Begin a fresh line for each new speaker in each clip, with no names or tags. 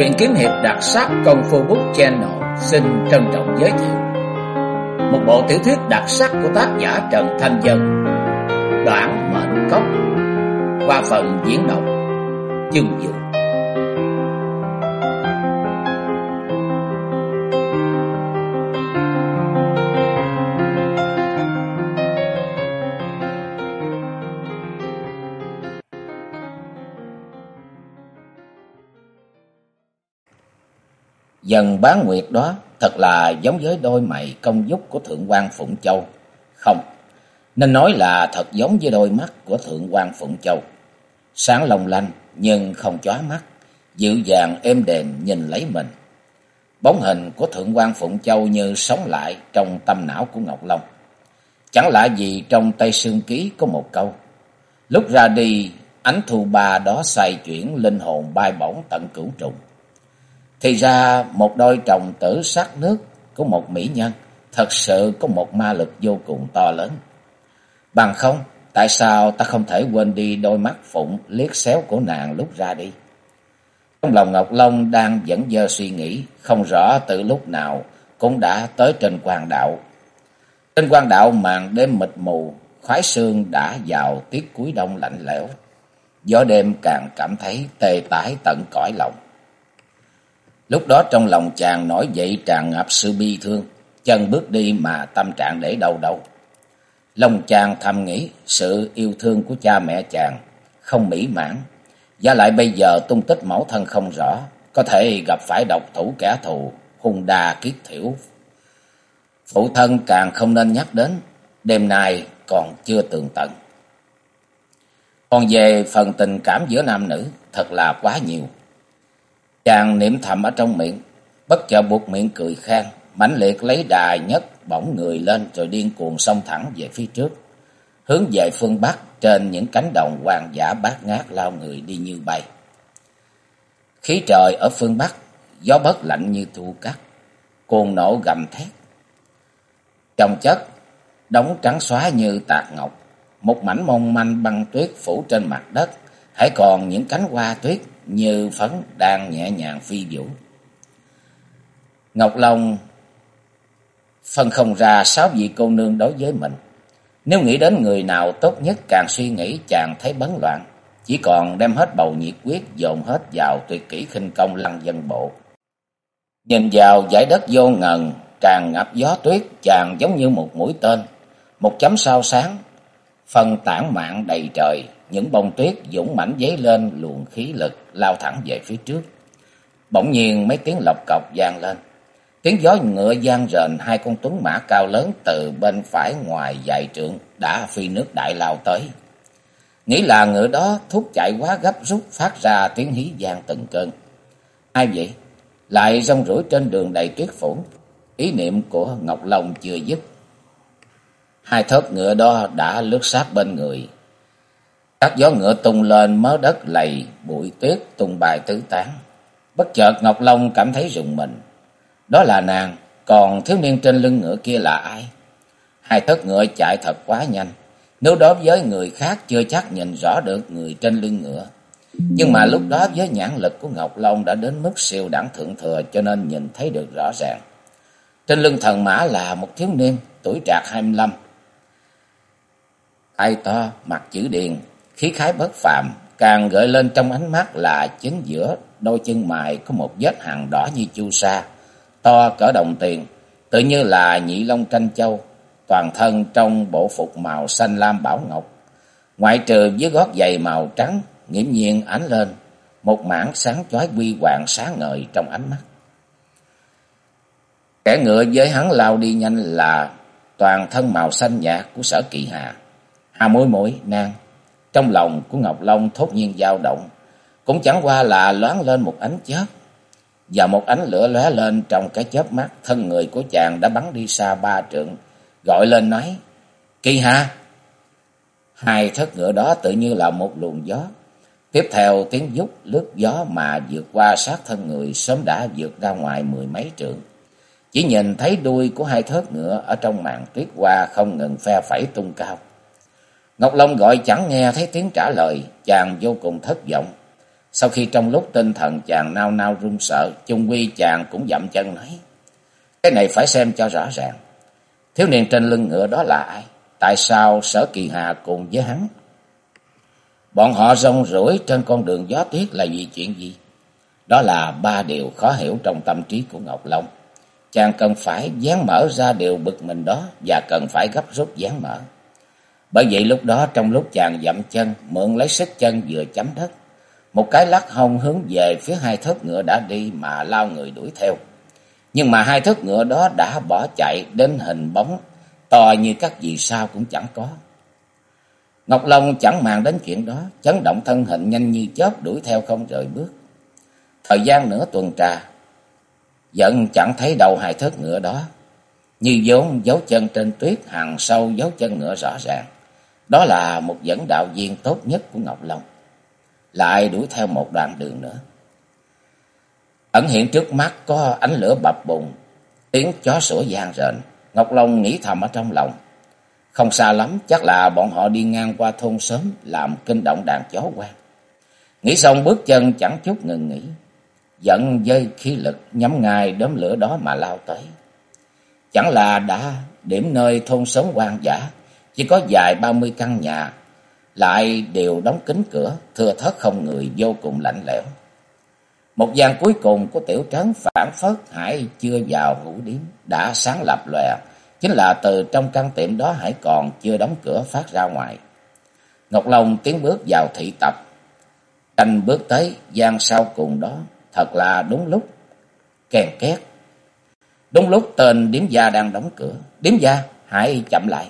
Truyện kiếm hiệp đặc sắc Công Phu Book Channel xin trân trọng giới thiệu một bộ tiểu thuyết đặc sắc của tác giả Trần Thanh Dân, Đoạn Mệnh Cốc, qua phần diễn đọc Dương Dương. Dần Bán Nguyệt đó thật là giống với đôi mày công dúc của Thượng quan Phụng Châu. Không, nên nói là thật giống với đôi mắt của Thượng quan Phụng Châu. Sáng long lanh nhưng không chói mắt, dịu dàng êm đềm nhìn lấy mình. Bóng hình của Thượng quan Phụng Châu như sống lại trong tâm não của Ngọc Long. Chẳng lạ gì trong Tây Sương Ký có một câu: lúc ra đi ánh thu ba đó xoay chuyển, linh hồn bay bổng tận cửu trùng. Thì ra một đôi tròng tử sắc nước của một mỹ nhân thật sự có một ma lực vô cùng to lớn. Bằng không, tại sao ta không thể quên đi đôi mắt phụng liếc xéo của nàng lúc ra đi? Trong lòng Ngọc Long đang dẫn dơ suy nghĩ, không rõ từ lúc nào cũng đã tới trên quan đạo. Trên quan đạo màn đêm mịt mù, khoái sương đã vào tiết cuối đông lạnh lẽo. Gió đêm càng cảm thấy tê tái tận cõi lòng. Lúc đó trong lòng chàng nổi dậy tràn ngập sự bi thương, chân bước đi mà tâm trạng để đâu đâu. Lòng chàng thầm nghĩ sự yêu thương của cha mẹ chàng không mỹ mãn, và lại bây giờ tung tích mẫu thân không rõ, có thể gặp phải độc thủ kẻ thù hung đa kiết thiểu. Phụ thân càng không nên nhắc đến, đêm nay còn chưa tường tận. Còn về phần tình cảm giữa nam nữ thật là quá nhiều. Chàng niệm thầm ở trong miệng, bất chợt buột miệng cười khan, mãnh liệt lấy đà nhấc bổng người lên rồi điên cuồng xông thẳng về phía trước, hướng về phương Bắc. Trên những cánh đồng hoang dã bát ngát lao người đi như bay. Khí trời ở phương Bắc, gió bấc lạnh như thu cắt, cuồng nổ gầm thét. Chồng chất, đống trắng xóa như tạc ngọc, một mảnh mong manh băng tuyết phủ trên mặt đất, hãy còn những cánh hoa tuyết như phấn đang nhẹ nhàng phi vũ. Ngọc Long phân không ra 6 vị cô nương đối với mình. Nếu nghĩ đến người nào tốt nhất, càng suy nghĩ chàng thấy bấn loạn, chỉ còn đem hết bầu nhiệt quyết dồn hết vào tuyệt kỹ khinh công lăng dân bộ. Nhìn vào dải đất vô ngần tràn ngập gió tuyết, chàng giống như một mũi tên, một chấm sao sáng phân tản mạn đầy trời. Những bông tuyết dũng mãnh dấy lên luồng khí lực lao thẳng về phía trước. Bỗng nhiên mấy tiếng lộc cộc vang lên, tiếng gió ngựa vang rền. Hai con tuấn mã cao lớn từ bên phải ngoài vài trượng đã phi nước đại lao tới. Nghĩ là ngựa đó thúc chạy quá gấp rút, phát ra tiếng hí vang từng cơn. Ai vậy? Lại rong ruổi trên đường đầy tuyết phủ. Ý niệm của Ngọc Long chưa dứt, hai thớt ngựa đó đã lướt sát bên người. Các gió ngựa tung lên, mớ đất lầy bụi tuyết tung bay tứ tán. Bất chợt Ngọc Long cảm thấy rùng mình. Đó là nàng, còn thiếu niên trên lưng ngựa kia là ai? Hai thớt ngựa chạy thật quá nhanh, nếu đối với người khác chưa chắc nhìn rõ được người trên lưng ngựa. Nhưng mà lúc đó với nhãn lực của Ngọc Long đã đến mức siêu đẳng thượng thừa, cho nên nhìn thấy được rõ ràng. Trên lưng thần mã là một thiếu niên tuổi trạc 25, tay to, mặt chữ điền, khí khái bất phàm. Càng gợi lên trong ánh mắt là chính giữa đôi chân mày có một vết hằn đỏ như chu sa, to cỡ đồng tiền, tự như là nhị long tranh châu. Toàn thân trong bộ phục màu xanh lam bảo ngọc, ngoại trừ với gót giày màu trắng, nghiễm nhiên ánh lên một mảng sáng chói huy hoàng sáng ngời trong ánh mắt. Kẻ ngựa với hắn lao đi nhanh là toàn thân màu xanh nhạt của Sở Kỵ Hà. Hà Muội muội nàng. Trong lòng của Ngọc Long thốt nhiên dao động, cũng chẳng qua là loáng lên một ánh chớp, và một ánh lửa lóe lên trong cái chớp mắt. Thân người của chàng đã bắn đi xa 3 trượng, gọi lên nói: Kỳ Hà! Hai thớt ngựa đó tự như là một luồng gió, tiếp theo tiếng vút lướt gió mà vượt qua sát thân người, sớm đã vượt ra ngoài 10 mấy trượng. Chỉ nhìn thấy đuôi của hai thớt ngựa ở trong màn tuyết hoa không ngừng phe phẩy tung cao. Ngọc Long gọi chẳng nghe thấy tiếng trả lời, chàng vô cùng thất vọng. Sau khi trong lúc tinh thần chàng nao nao run sợ, chung quy chàng cũng dậm chân nói: cái này phải xem cho rõ ràng. Thiếu niên trên lưng ngựa đó là ai? Tại sao Sở Kỳ Hà cùng với hắn? Bọn họ rong ruổi trên con đường gió tuyết là vì chuyện gì? Đó là ba điều khó hiểu trong tâm trí của Ngọc Long. Chàng cần phải dán mở ra điều bực mình đó và cần phải gấp rút dán mở. Bởi vậy lúc đó trong lúc chàng dậm chân, mượn lấy sức chân vừa chấm đất, một cái lắc hông hướng về phía hai thớt ngựa đã đi mà lao người đuổi theo. Nhưng mà hai thớt ngựa đó đã bỏ chạy đến hình bóng to như các vì sao cũng chẳng có. Ngọc Long chẳng màng đến chuyện đó, chấn động thân hình nhanh như chớp đuổi theo không rời bước. Thời gian nửa tuần trà, vẫn chẳng thấy đầu hai thớt ngựa đó. Như vốn dấu chân trên tuyết hằn sâu dấu chân ngựa rõ ràng. Đó là một dẫn đạo viên tốt nhất của Ngọc Long. Lại đuổi theo một đoạn đường nữa. Ẩn hiện trước mắt có ánh lửa bập bùng, tiếng chó sủa vang rền. Ngọc Long nghĩ thầm ở trong lòng, không xa lắm, chắc là bọn họ đi ngang qua thôn xóm làm kinh động đàn chó hoang. Nghĩ xong bước chân chẳng chút ngừng nghỉ, dẫn dây khí lực nhắm ngay đốm lửa đó mà lao tới. Chẳng là đã điểm nơi thôn xóm hoang dã, chỉ có vài 30 căn nhà, lại đều đóng kín cửa, thưa thớt không người, vô cùng lạnh lẽo. Một gian cuối cùng của tiểu trấn phảng phất Hải chưa vào ngủ điếm đã sáng lập lòe, chính là từ trong căn tiệm đó Hải còn chưa đóng cửa phát ra ngoài. Ngọc Long tiến bước vào thị tập, canh bước tới gian sau cùng đó, thật là đúng lúc kèn két. Đúng lúc tên điếm gia đang đóng cửa. Điếm gia, Hải chậm lại.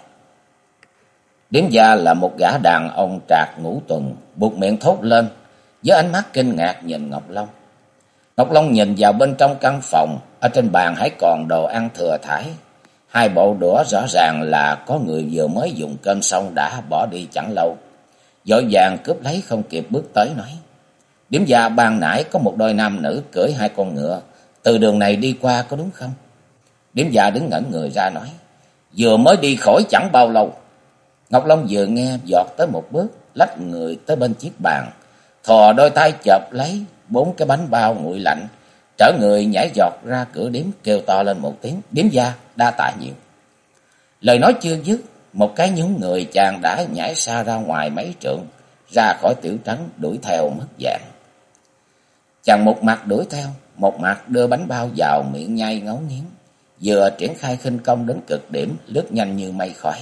Điếm gia là một gã đàn ông trạc ngũ tuần, buột miệng thốt lên với ánh mắt kinh ngạc nhìn Ngọc Long. Ngọc Long nhìn vào bên trong căn phòng, ở trên bàn Hải còn đồ ăn thừa thãi. Hai bộ đũa rõ ràng là có người vừa mới dùng cơm xong đã bỏ đi chẳng lâu. Vội vàng cướp lấy không kịp bước tới nói: điếm gia, ban nãy có một đôi nam nữ cưỡi hai con ngựa từ đường này đi qua có đúng không? Điếm gia đứng ngẩn người ra nói: vừa mới đi khỏi chẳng bao lâu. Ngọc Long vừa nghe giọt tới một bước, lách người tới bên chiếc bàn, thò đôi tay chộp lấy 4 cái bánh bao nguội lạnh, trở người nhảy giọt ra cửa điếm, kêu to lên một tiếng: điếm gia, đa tạ nhiều. Lời nói chưa dứt, một cái nhún người chàng đã nhảy xa ra ngoài mấy trượng, ra khỏi tiểu trấn đuổi theo mất dạng. Chàng một mặt đuổi theo, một mặt đưa bánh bao vào miệng nhai ngấu nghiến, vừa triển khai khinh công đến cực điểm, lướt nhanh như mây khói.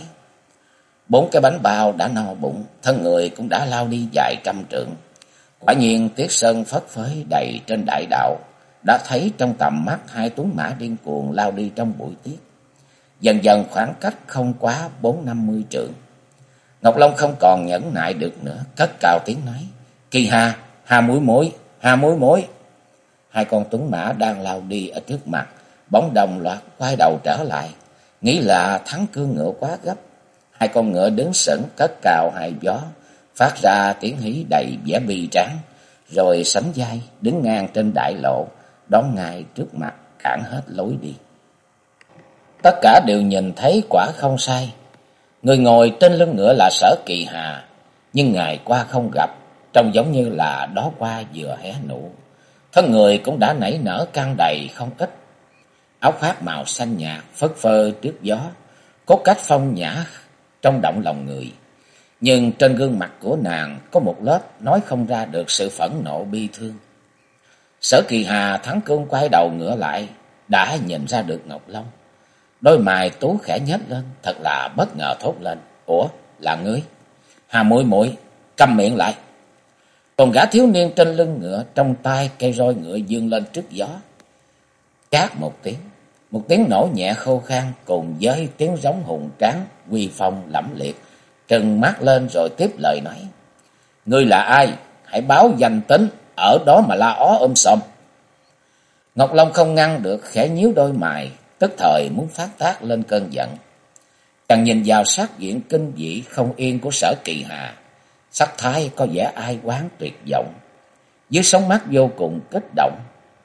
4 cái bánh bao đã no bụng, thân người cũng đã lao đi vài trăm trượng. Quả nhiên tuyết sơn phất phới đầy trên đại đạo, đã thấy trong tầm mắt hai tuấn mã điên cuồng lao đi trong bụi tuyết. Dần dần khoảng cách không quá 40-50 trượng. Ngọc Long không còn nhẫn nại được nữa, cất cao tiếng nói: Kỳ Hà, Hà Muội Muội, Hà Muội Muội. Hai con tuấn mã đang lao đi ở trước mặt, bỗng đồng loạt quay đầu trở lại, nghĩ là thắng cương ngựa quá gấp. Hai con ngựa đứng sững cất cao hai gió, phát ra tiếng hí đầy vẻ bi tráng, rồi sánh vai đứng ngang trên đại lộ, đón ngay trước mặt, cản hết lối đi. Tất cả đều nhìn thấy quả không sai, người ngồi trên lưng ngựa là Sở Kỳ Hà, nhưng ngày qua không gặp, trông giống như là đó qua vừa hé nụ. Thân người cũng đã nảy nở căng đầy không ít, áo khoác màu xanh nhạt phất phơ trước gió, cốt cách phong nhã trong động lòng người. Nhưng trên gương mặt của nàng có một lớp nói không ra được sự phẫn nộ bi thương. Sở Kỳ Hà thắng cương quay đầu ngựa lại, đã nhìn ra được Ngọc Long. Đôi mày tú khẽ nhếch lên, thật là bất ngờ thốt lên: Ủa, là ngươi? Hà Muội Muội, câm miệng lại. Còn gã thiếu niên trên lưng ngựa, trong tay cây roi ngựa dương lên trước gió. Chát một tiếng nổ nhẹ khô khan cùng với tiếng giống hùng tráng, uy phong lẫm liệt, trừng mắt lên rồi tiếp lời nói: Ngươi là ai? Hãy báo danh tính, ở đó mà la ó sòm. Ngọc Long không ngăn được, khẽ nhíu đôi mày, tức thời muốn phát tác lên cơn giận. Chàng nhìn vào sắc diện kinh dị không yên của Sở Kỳ Hà, sắc thái có vẻ ai oán tuyệt vọng, dưới sóng mắt vô cùng kích động.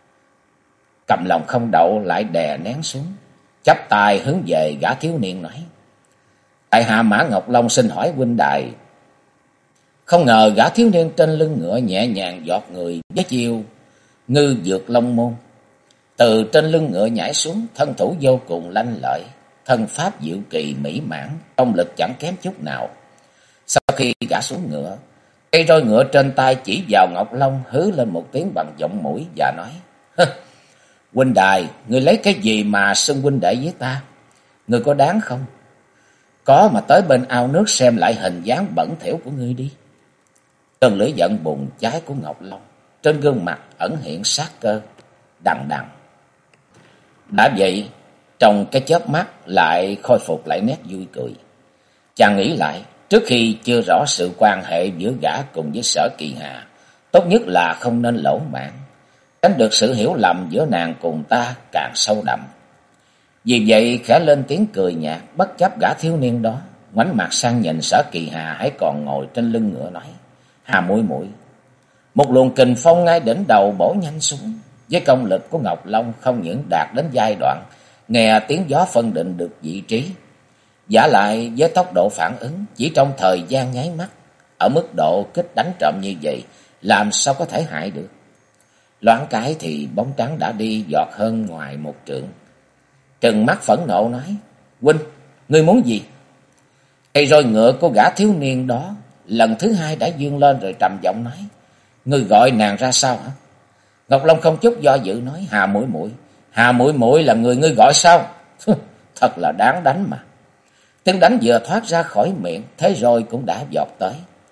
Cầm lòng không đậu lại đè nén xuống, chắp tay hướng về gã thiếu niên nói: Tại hạ Mã Ngọc Long xin hỏi huynh đài, Không ngờ gã thiếu niên trên lưng ngựa nhẹ nhàng giọt người với chiêu ngư dược long môn. Từ trên lưng ngựa nhảy xuống, thân thủ vô cùng lanh lợi, thân pháp diệu kỳ mỹ mãn, công lực chẳng kém chút nào. Sau khi gã xuống ngựa, cây roi ngựa trên tay chỉ vào Ngọc Long, hứ lên một tiếng bằng giọng mũi và nói: huynh đài, ngươi lấy cái gì mà xưng huynh đệ với ta? Ngươi có đáng không? Có mà tới bên ao nước xem lại hình dáng bẩn thỉu của ngươi đi. Cơn lửa giận bùng cháy của Ngọc Long, trên gương mặt ẩn hiện sát cơ đằng đằng. Đã vậy, trong cái chớp mắt lại khôi phục lại nét vui cười. Chàng nghĩ lại, trước khi chưa rõ sự quan hệ giữa gã cùng với Sở Kỳ Hà, tốt nhất là không nên lỗ mãng, tránh được sự hiểu lầm giữa nàng cùng ta càng sâu đậm. Vì vậy khẽ lên tiếng cười nhạt, bất chấp gã thiếu niên đó, ngoảnh mặt sang nhìn Sở Kỳ Hà hãy còn ngồi trên lưng ngựa nói: Hà muội muội. Một luồng kình phong ngay đỉnh đầu bổ nhanh xuống. Với công lực của Ngọc Long không những đạt đến giai đoạn nghe tiếng gió phân định được vị trí, giả lại với tốc độ phản ứng chỉ trong thời gian nháy mắt, ở mức độ kích đánh trộm như vậy, làm sao có thể hại được. Loáng cái thì bóng trắng đã đi giọt hơn ngoài một trượng. Trừng mắt phẫn nộ nói: huynh, ngươi muốn gì? Cây roi ngựa của gã thiếu niên đó lần thứ hai đã vươn lên rồi trầm giọng nói: ngươi gọi nàng ra sao hả? Ngọc Long không chút do dự nói: Hà muội muội. Hà muội muội là người ngươi gọi sao? Thật là đáng đánh mà. Tiếng đánh vừa thoát ra khỏi miệng, thế roi cũng đã vọt tới.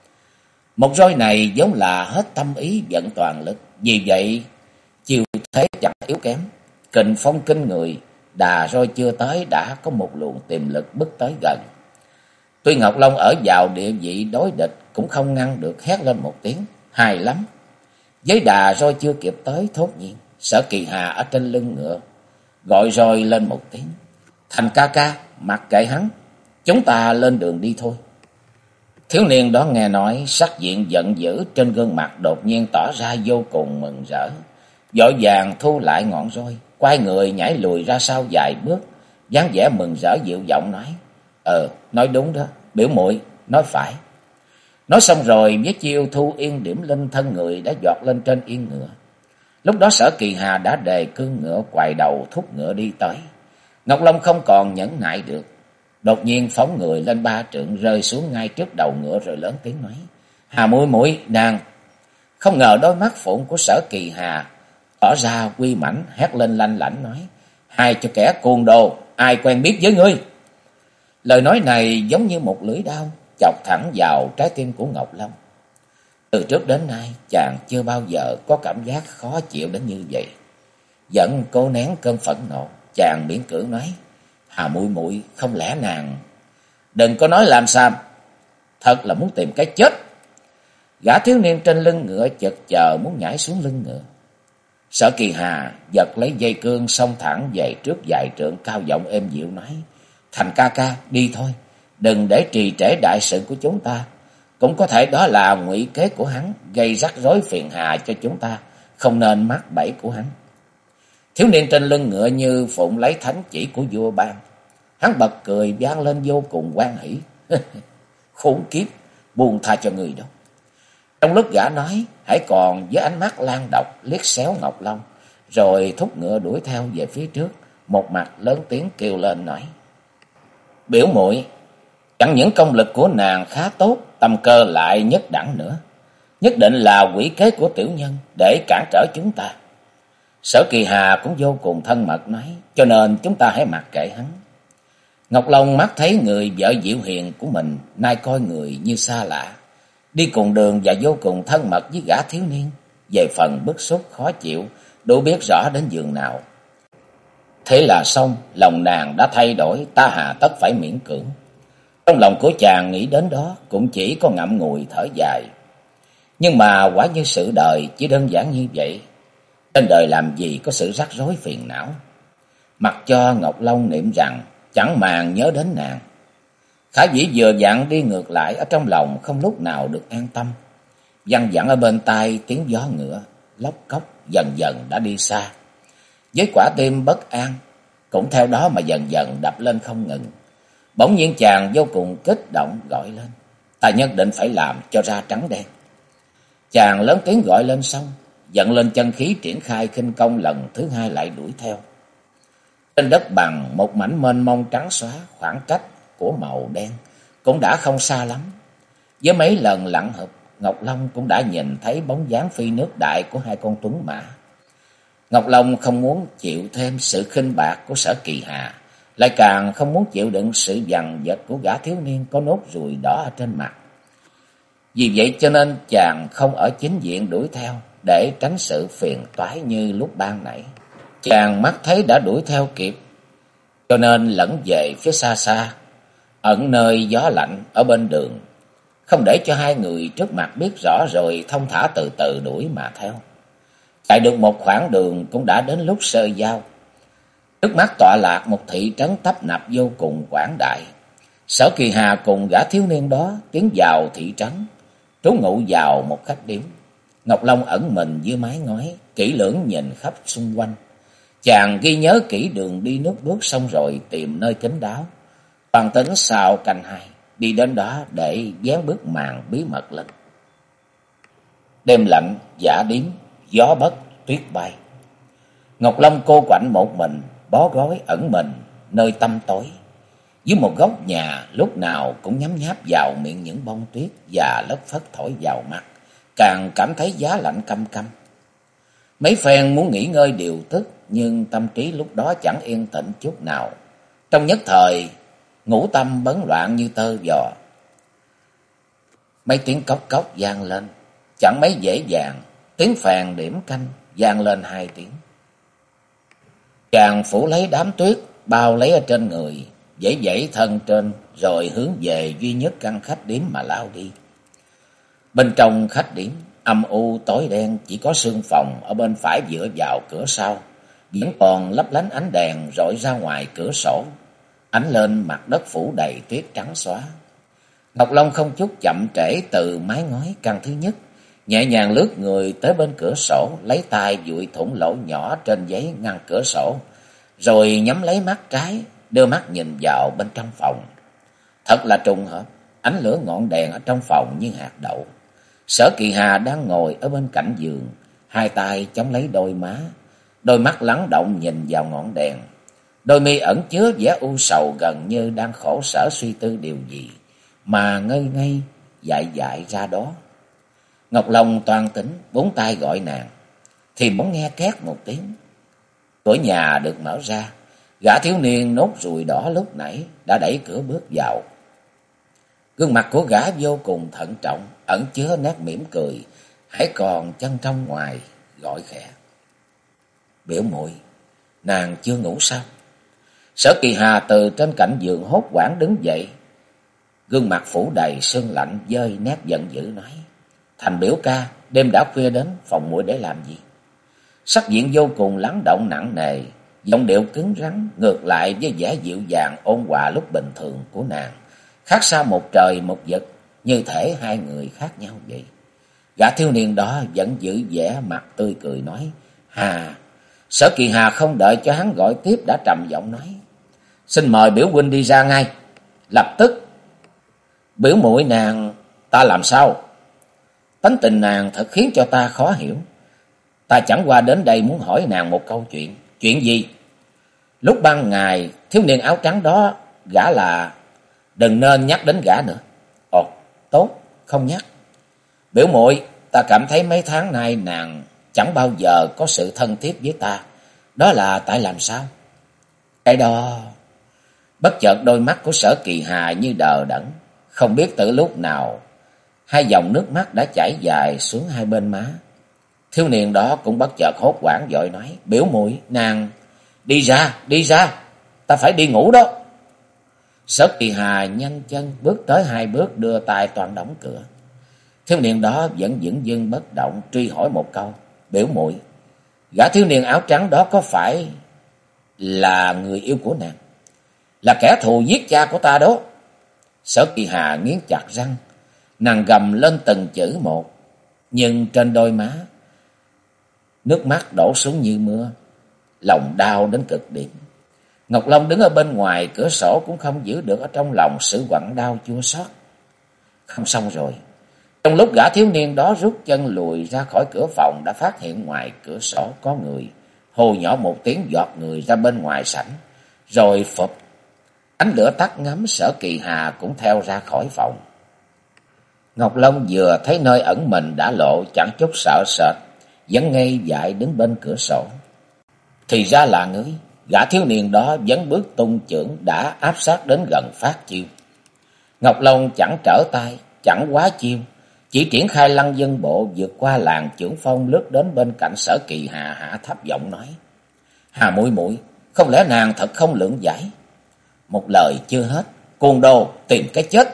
Một roi này giống là hết tâm ý vận toàn lực, vì vậy chiều thế chẳng yếu kém, kình phong kinh người, đà roi chưa tới đã có một luồng tiềm lực bước tới gần. Tuy Ngọc Long ở vào địa vị đối địch cũng không ngăn được, hét lên một tiếng: hay lắm. Với đà roi chưa kịp tới, thốt nhiên Sở Kỳ Hà ở trên lưng ngựa gọi roi lên một tiếng: Thành ca ca, mặc kệ hắn, chúng ta lên đường đi thôi. Thiếu niên đó nghe nói, sắc diện giận dữ trên gương mặt đột nhiên tỏ ra vô cùng mừng rỡ, vội vàng thu lại ngọn roi, quay người nhảy lùi ra sau vài bước, dáng vẻ mừng rỡ dịu giọng nói: nói đúng đó, biểu muội nói phải. Nói xong rồi với chiêu thu yên điểm linh, thân người đã giọt lên trên yên ngựa. Lúc đó Sở Kỳ Hà đã đề cương ngựa quay đầu thúc ngựa đi tới. Ngọc Long không còn nhẫn nại được, đột nhiên phóng người lên 3 trượng, rơi xuống ngay trước đầu ngựa rồi lớn tiếng nói: Hà muội muội, nàng. Không ngờ đôi mắt phụng của Sở Kỳ Hà tỏ ra uy mãnh, hét lên lanh lảnh nói: hai cho kẻ cuồng đồ, ai quen biết với ngươi? Lời nói này giống như một lưỡi đao chọc thẳng vào trái tim của Ngọc Long. Từ trước đến nay chàng chưa bao giờ có cảm giác khó chịu đến như vậy. Vẫn cố nén cơn phẫn nộ, chàng miễn cưỡng nói: Hà muội muội, không lẽ nàng... Đừng có nói làm xàm, thật là muốn tìm cái chết. Gã thiếu niên trên lưng ngựa chực chờ muốn nhảy xuống lưng ngựa. Sở Kỳ Hà giật lấy dây cương xông thẳng về trước vài trượng, cao giọng êm dịu nói: Thành ca ca, đi thôi, đừng để trì trễ đại sự của chúng ta. Cũng có thể đó là ngụy kế của hắn, gây rắc rối phiền hà cho chúng ta, không nên mắc bẫy của hắn. Thiếu niên trên lưng ngựa như phụng lấy thánh chỉ của vua ban, hắn bật cười vang lên vô cùng hoan hỉ. Khốn kiếp, buông tha cho người đâu. Trong lúc gã nói, hãy còn với ánh mắt lan độc liếc xéo Ngọc Long, rồi thúc ngựa đuổi theo về phía trước, một mặt lớn tiếng kêu lên nói: Biểu muội, chẳng những công lực của nàng khá tốt, tâm cơ lại nhất đẳng nữa, nhất định là quỷ kế của tiểu nhân để cản trở chúng ta. Sở Kỳ Hà cũng vô cùng thân mật nói: Cho nên chúng ta hãy mặc kệ hắn. Ngọc Long mắt thấy người vợ dịu hiền của mình nay coi người như xa lạ, đi cùng đường và vô cùng thân mật với gã thiếu niên, về phần bức xúc khó chịu đủ biết rõ đến giường nào. Thế là xong, lòng nàng đã thay đổi, ta hà tất phải miễn cưỡng. Trong lòng của chàng nghĩ đến đó cũng chỉ có ngậm ngùi thở dài. Nhưng mà quả như sự đời chỉ đơn giản như vậy. Trên đời làm gì có sự rắc rối phiền não. Mặc cho Ngọc Long niệm rằng chẳng màng nhớ đến nàng, Khả Dĩ vừa dặn đi ngược lại, ở trong lòng không lúc nào được an tâm. Văng vẳng ở bên tai tiếng gió ngựa lóc cóc dần dần đã đi xa. Với quả tim bất an cũng theo đó mà dần dần đập lên không ngừng. Bỗng nhiên chàng vô cùng kích động gọi lên: ta nhất định phải làm cho ra trắng đen. Chàng lớn tiếng gọi lên xong, dẫn lên chân khí triển khai khinh công lần thứ hai lại đuổi theo. Trên đất bằng một mảnh mênh mông trắng xóa, khoảng cách của màu đen cũng đã không xa lắm. Với mấy lần lặn hụp, Ngọc Long cũng đã nhìn thấy bóng dáng phi nước đại của hai con tuấn mã. Ngọc Long không muốn chịu thêm sự khinh bạc của Sở Kỳ Hà, lại càng không muốn chịu đựng sự dằn vặt của gã thiếu niên có nốt ruồi đỏ ở trên mặt. Vì vậy cho nên chàng không ở chính diện đuổi theo để tránh sự phiền toái như lúc ban nãy. Chàng mắt thấy đã đuổi theo kịp, cho nên lẫn về phía xa xa, ẩn nơi gió lạnh ở bên đường, không để cho hai người trước mặt biết rõ rồi thông thả từ từ đuổi mà theo. Chạy được một khoảng đường cũng đã đến lúc sơ giao. Trước mắt tọa lạc một thị trấn tấp nập vô cùng quảng đại. Sở Kỳ Hà cùng gã thiếu niên đó tiến vào thị trấn, trú ngụ vào một khách điếm. Ngọc Long ẩn mình dưới mái ngói, kỹ lưỡng nhìn khắp xung quanh. Chàng ghi nhớ kỹ đường đi nước bước xong rồi tìm nơi kín đáo. Toàn tính sau canh hai, đi đến đó để dán bức màn bí mật lên. Đêm lạnh, dạ điếm, gió bất, tuyết bay. Ngọc Long cô quạnh một mình, bó gối ẩn mình nơi tăm tối. Dưới một góc nhà lúc nào cũng nhấm nháp vào miệng những bông tuyết và lất phất thổi vào mặt, càng cảm thấy giá lạnh căm căm. Mấy phen muốn nghỉ ngơi điều tức, nhưng tâm trí lúc đó chẳng yên tĩnh chút nào. Trong nhất thời, ngũ tâm bấn loạn như tơ vò. Mấy tiếng cốc cốc vang lên, chẳng mấy dễ dàng. Tiếng phàn điểm canh vang lên 2 tiếng. Chàng phủ lấy đám tuyết, bao lấy ở trên người, dãy dãy thân trên, rồi hướng về duy nhất căn khách điếm mà lao đi. Bên trong khách điếm, âm u tối đen, chỉ có sương phòng ở bên phải dựa vào cửa sau, vẫn còn lấp lánh ánh đèn rọi ra ngoài cửa sổ, ánh lên mặt đất phủ đầy tuyết trắng xóa. Ngọc Long không chút chậm trễ từ mái ngói căn thứ nhất, nhẹ nhàng lướt người tới bên cửa sổ, lấy tay dụi thủng lỗ nhỏ trên giấy ngăn cửa sổ, rồi nhắm lấy mắt trái, đưa mắt nhìn vào bên trong phòng. Thật là trùng hợp, ánh lửa ngọn đèn ở trong phòng như hạt đậu. Sở Kỳ Hà đang ngồi ở bên cạnh giường, hai tay chống lấy đôi má, đôi mắt lắng động nhìn vào ngọn đèn. Đôi mi ẩn chứa vẻ u sầu, gần như đang khổ sở suy tư điều gì mà ngây ngây dại dại ra đó. Ngọc Long toan tính bốn tay gọi nàng, thì bỗng nghe két một tiếng. Cửa nhà được mở ra, gã thiếu niên nốt ruồi đỏ lúc nãy đã đẩy cửa bước vào. Gương mặt của gã vô cùng thận trọng, ẩn chứa nét mỉm cười, hãy còn chân trong ngoài, gọi khẽ: "Biểu muội, nàng chưa ngủ sao?" Sở Kỳ Hà từ trên cạnh giường hốt hoảng đứng dậy, gương mặt phủ đầy sương lạnh, dơi nét giận dữ nói: "Thành biểu ca, đêm đã khuya đến phòng muội để làm gì?" Sắc diện vô cùng lắng động nặng nề, giọng điệu cứng rắn, ngược lại với vẻ dịu dàng ôn hòa lúc bình thường của nàng, khác xa một trời một vực, như thể hai người khác nhau vậy. Gã thiếu niên đó vẫn giữ vẻ mặt tươi cười nói: "Hà." Sở Kỳ Hà không đợi cho hắn gọi tiếp đã trầm giọng nói: "Xin mời biểu huynh đi ra ngay, lập tức." "Biểu muội nàng ta làm sao?" "Tánh tình nàng thật khiến cho ta khó hiểu. Ta chẳng qua đến đây muốn hỏi nàng một câu chuyện." "Chuyện gì?" "Lúc ban ngày thiếu niên áo trắng đó, gã là..." "Đừng nên nhắc đến gã nữa." "Ồ, tốt, không nhắc." "Biểu muội, ta cảm thấy mấy tháng nay nàng chẳng bao giờ có sự thân thiết với ta. Đó là tại làm sao?" "Cái đó..." Bất chợt đôi mắt của Sở Kỳ Hà như đờ đẫn, không biết từ lúc nào hai dòng nước mắt đã chảy dài xuống hai bên má. Thiếu niên đó cũng bất chợt hốt hoảng vội nói: "Biểu muội, nàng..." Đi ra, ta phải đi ngủ đó." Sở Kỳ Hà nhanh chân bước tới 2 bước, đưa tay toàn đóng cửa. Thiếu niên đó vẫn dửng dưng bất động, truy hỏi một câu: "Biểu muội, gã thiếu niên áo trắng đó có phải là người yêu của nàng?" "Là kẻ thù giết cha của ta đó." Sở Kỳ Hà nghiến chặt răng, nàng gầm lên từng chữ một, nhưng trên đôi má nước mắt đổ xuống như mưa, lòng đau đến cực điểm. Ngọc Long đứng ở bên ngoài cửa sổ cũng không giữ được ở trong lòng sự quặn đau chua xót. Không xong rồi. Trong lúc gã thiếu niên đó rút chân lùi ra khỏi cửa phòng, đã phát hiện ngoài cửa sổ có người. Hô nhỏ một tiếng giọt người ra bên ngoài sảnh. Rồi phụp, ánh lửa tắt ngấm, Sở Kỳ Hà cũng theo ra khỏi phòng. Ngọc Long vừa thấy nơi ẩn mình đã lộ, chẳng chút sợ sệt, vẫn ngây dại đứng bên cửa sổ. Thì ra là người, gã thiếu niên đó vẫn bước tung chưởng đã áp sát đến gần phát chiêu. Ngọc Long chẳng trở tay, chẳng quá chiêu, chỉ triển khai lăng dân bộ vượt qua làng chưởng phong, lướt đến bên cạnh Sở Kỳ Hà, hạ thấp giọng nói: Hà muội muội, không lẽ nàng thật không lượng giải? Một lời chưa hết, cuồng đồ tìm cái chết.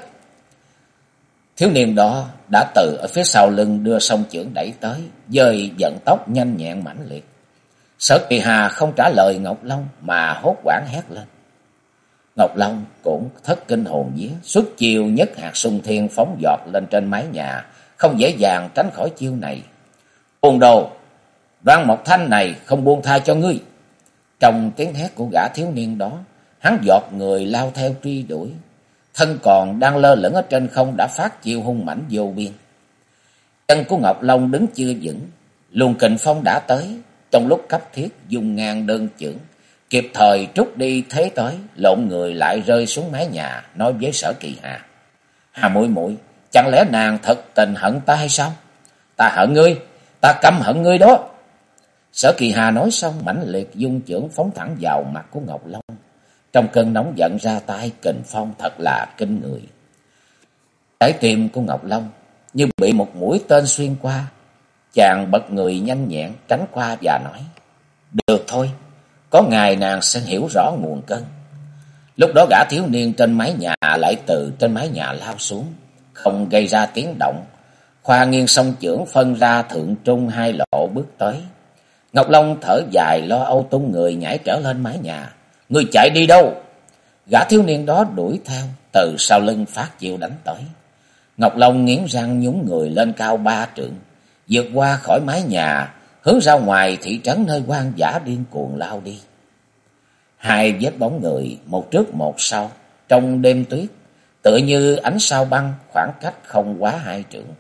Thiếu niên đó đã từ ở phía sau lưng đưa song chưởng đẩy tới, dời vận tốc nhanh nhẹn mãnh liệt. Sở Kỳ Hà không trả lời Ngọc Long mà hốt hoảng hét lên. Ngọc Long cũng thất kinh hồn vía, xuất chiêu nhất hạt sung thiên phóng giọt lên trên mái nhà, không dễ dàng tránh khỏi chiêu này. Cuồng đồ, Đoan Mộc Thanh này không buông tha cho ngươi. Trong tiếng hét của gã thiếu niên đó, hắn giọt người lao theo truy đuổi, thân còn đang lơ lửng ở trên không đã phát chiêu hung mãnh vô biên. Chân của Ngọc Long đứng chưa vững, luồng kình phong đã tới, trong lúc cấp thiết dùng ngang đơn chưởng, kịp thời trút đi thế tới, lộn người lại rơi xuống mái nhà, nói với Sở Kỳ Hà: Hà muội muội, chẳng lẽ nàng thật tình hận ta hay sao? Ta hận ngươi, ta căm hận ngươi đó. Sở Kỳ Hà nói xong mãnh liệt dung chưởng phóng thẳng vào mặt của Ngọc Long. Trong cơn nóng giận ra tay, kình phong thật là kinh người. Trái tim của Ngọc Long như bị một mũi tên xuyên qua. Chàng bật người nhanh nhẹn tránh qua và nói: Được thôi, có ngày nàng sẽ hiểu rõ nguồn cơn. Lúc đó gã thiếu niên trên mái nhà lại từ trên mái nhà lao xuống, không gây ra tiếng động, khoa nghiêng song chưởng phân ra thượng trung hai lộ bước tới. Ngọc Long thở dài lo âu tung người nhảy trở lên mái nhà. Người chạy đi đâu? Gã thiếu niên đó đuổi theo, từ sau lưng phát chiêu đánh tới. Ngọc Long nghiến răng nhún người lên cao 3 trượng, vượt qua khỏi mái nhà, hướng ra ngoài thị trấn nơi hoang dã điên cuồng lao đi. Hai vết bóng người, một trước một sau, trong đêm tuyết, tựa như ánh sao băng, khoảng cách không quá 2 trượng.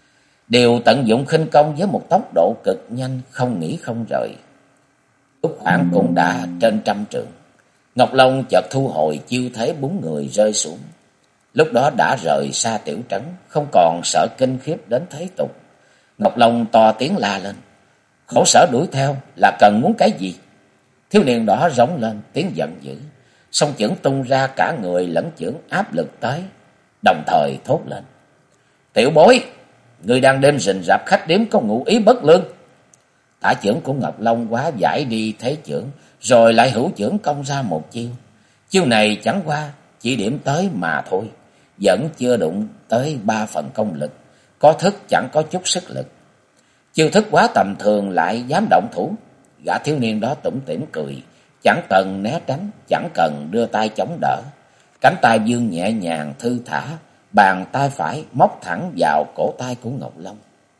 Đều tận dụng khinh công với một tốc độ cực nhanh, không nghỉ không rời. Ước khoảng cũng đã trên 100 trượng. Ngọc Long chợt thu hồi chiêu thế 4 người rơi xuống. Lúc đó đã rời xa tiểu trấn, không còn sợ kinh khiếp đến thế tục. Ngọc Long to tiếng la lên: Khổ sở đuổi theo là cần muốn cái gì? Thiếu niên đó rống lên tiếng giận dữ, song chưởng tung ra cả người lẫn chưởng áp lực tới, đồng thời thốt lên: Tiểu bối, người đang đêm rình rập khách điếm có ngụ ý bất lương. Tả chưởng của Ngọc Long quá giải đi thế chưởng, rồi lại hữu chưởng công ra một chiêu. Chiêu này chẳng qua chỉ điểm tới mà thôi, vẫn chưa đụng tới 3 phần công lực, có thức chẳng có chút sức lực. Chiêu thức quá tầm thường lại dám động thủ. Gã thiếu niên đó tủm tỉm cười, chẳng cần né tránh, chẳng cần đưa tay chống đỡ. Cánh tay vươn nhẹ nhàng thư thả, bàn tay phải móc thẳng vào cổ tay của Ngọc Long.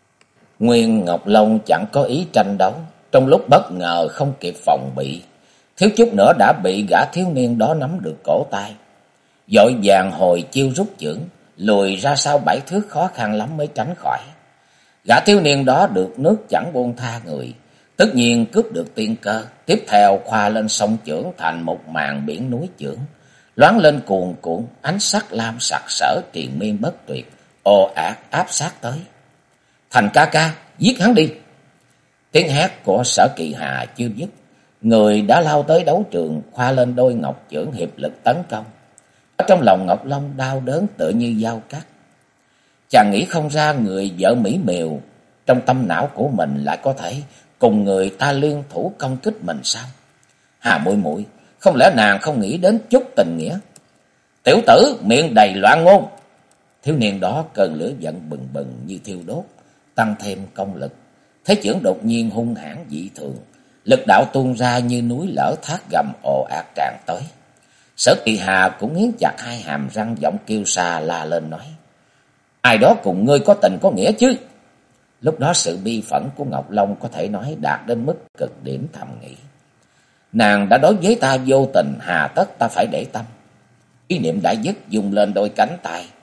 Nguyên Ngọc Long chẳng có ý tranh đấu, trong lúc bất ngờ không kịp phòng bị, thiếu chút nữa đã bị gã thiếu niên đó nắm được cổ tay. Vội vàng hồi chiêu rút chưởng, lùi ra sau 7 thước khó khăn lắm mới tránh khỏi. Gã thiếu niên đó được nước chẳng buông tha người, tất nhiên cướp được tiên cơ, tiếp theo khoa lên song chưởng thành một màn biển núi chưởng, loáng lên cuồn cuộn, ánh sắc lam sặc sỡ triền miên bất tuyệt, ồ ạt áp sát tới. Thành ca ca, giết hắn đi! Tiếng hét của Sở Kỳ Hà chưa dứt, người đã lao tới đấu trường, khoa lên đôi ngọc chưởng hiệp lực tấn công. Ở trong lòng Ngọc Long đau đớn tựa như dao cắt. Chàng nghĩ không ra người vợ mỹ miều trong tâm não của mình lại có thể cùng người ta liên thủ công kích mình sao? Hà muội muội, không lẽ nàng không nghĩ đến chút tình nghĩa? Tiểu tử miệng đầy loạn ngôn! Thiếu niên đó cơn lửa giận bừng bừng như thiêu đốt, tăng thêm công lực. Thế chưởng đột nhiên hung hãn dị thường, lực đạo tuôn ra như núi lở thác gầm ồ ạt tràn tới. Sở Kỳ Hà cũng nghiến chặt hai hàm răng, giọng kêu xa la lên nói: Ai đó cùng ngươi có tình có nghĩa chứ? Lúc đó sự bi phẫn của Ngọc Long có thể nói đạt đến mức cực điểm, thầm nghĩ: Nàng đã đối với ta vô tình, hà tất ta phải để tâm. Ý niệm đã dứt, dùng lên đôi cánh tay,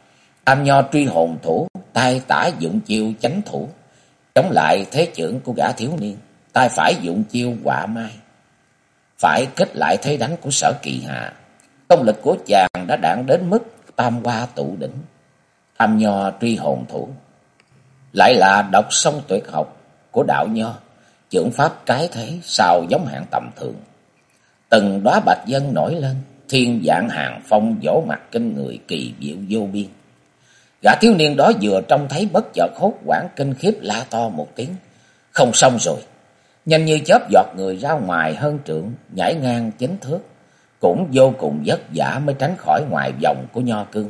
Tam Nho truy hồn thủ, tay tả dụng chiêu chánh thủ, chống lại thế chưởng của gã thiếu niên. Tay phải dụng chiêu quạ mai, phải kết lại thế đánh của Sở Kỳ Hà. Công lực của chàng đã đạt đến mức tam hoa tụ đỉnh. Tam Nho truy hồn thủ lại là độc song tuyệt học của đạo Nho, chưởng pháp cái thế sao giống hạng tầm thường. Từng đóa bạch vân nổi lên, thiên dạng hàng phong vỗ mặt kinh người, kỳ diệu vô biên. Gã thiếu niên đó vừa trông thấy bất chợt hốt hoảng kinh khiếp, la to một tiếng: "Không xong rồi!" Nhanh như chớp giọt người ra ngoài hơn trượng, nhảy ngang 9 thước, cũng vô cùng vất vả mới tránh khỏi ngoài vòng của Nho Cương.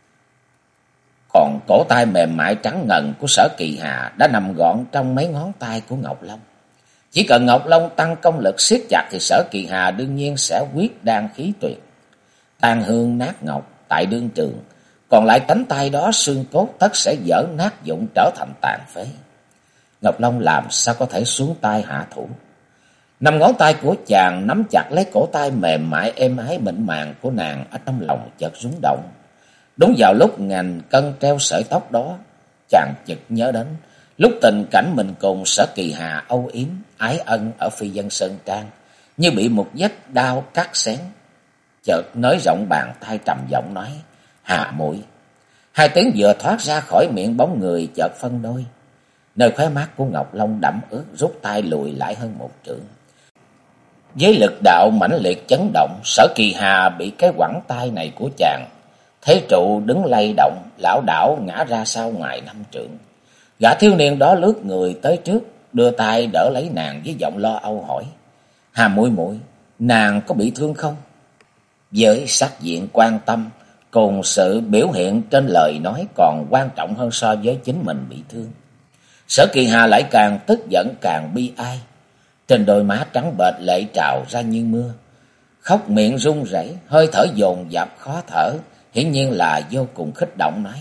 Còn cổ tay mềm mại trắng ngần của Sở Kỳ Hà đã nằm gọn trong mấy ngón tay của Ngọc Long. Chỉ cần Ngọc Long tăng công lực siết chặt thì Sở Kỳ Hà đương nhiên sẽ quyết đan khí tuyệt, tàn hương nát ngọc tại đương trường. Còn lại cánh tay đó xương cốt tất sẽ vỡ nát vụn trở thành tàn phế. Ngọc Long làm sao có thể xuống tay hạ thủ. 5 ngón tay của chàng nắm chặt lấy cổ tay mềm mại êm ái mịn màng của nàng, ở trong lòng chợt rung động. Đúng vào lúc ngàn cân treo sợi tóc đó, chàng chợt nhớ đến lúc tình cảnh mình cùng Sở Kỳ Hà âu yếm ái ân ở Phi Vân Sơn Trang, như bị một vết đao cắt xén. Chợt nới rộng bàn tay trầm giọng nói: "Hà muội." Hai tiếng vừa thoát ra khỏi miệng bóng người chợt phân đôi. Nơi khóe mắt của Ngọc Long đẫm ướt, rút tay lùi lại hơn một trượng. Với lực đạo mãnh liệt chấn động, Sở Kỳ Hà bị cái quẳng tay này của chàng thế trụ đứng lay động, lảo đảo ngã ra sau ngoài 5 trượng. Gã thiếu niên đó lướt người tới trước, đưa tay đỡ lấy nàng với giọng lo âu hỏi: "Hà muội muội, nàng có bị thương không?" Với sắc diện quan tâm cùng sự biểu hiện trên lời nói còn quan trọng hơn so với chính mình bị thương, Sở Kỳ Hà lại càng tức giận càng bi ai. Trên đôi má trắng bệch lệ trào ra như mưa, khóc miệng run rẩy, hơi thở dồn dập khó thở, hiển nhiên là vô cùng kích động nói: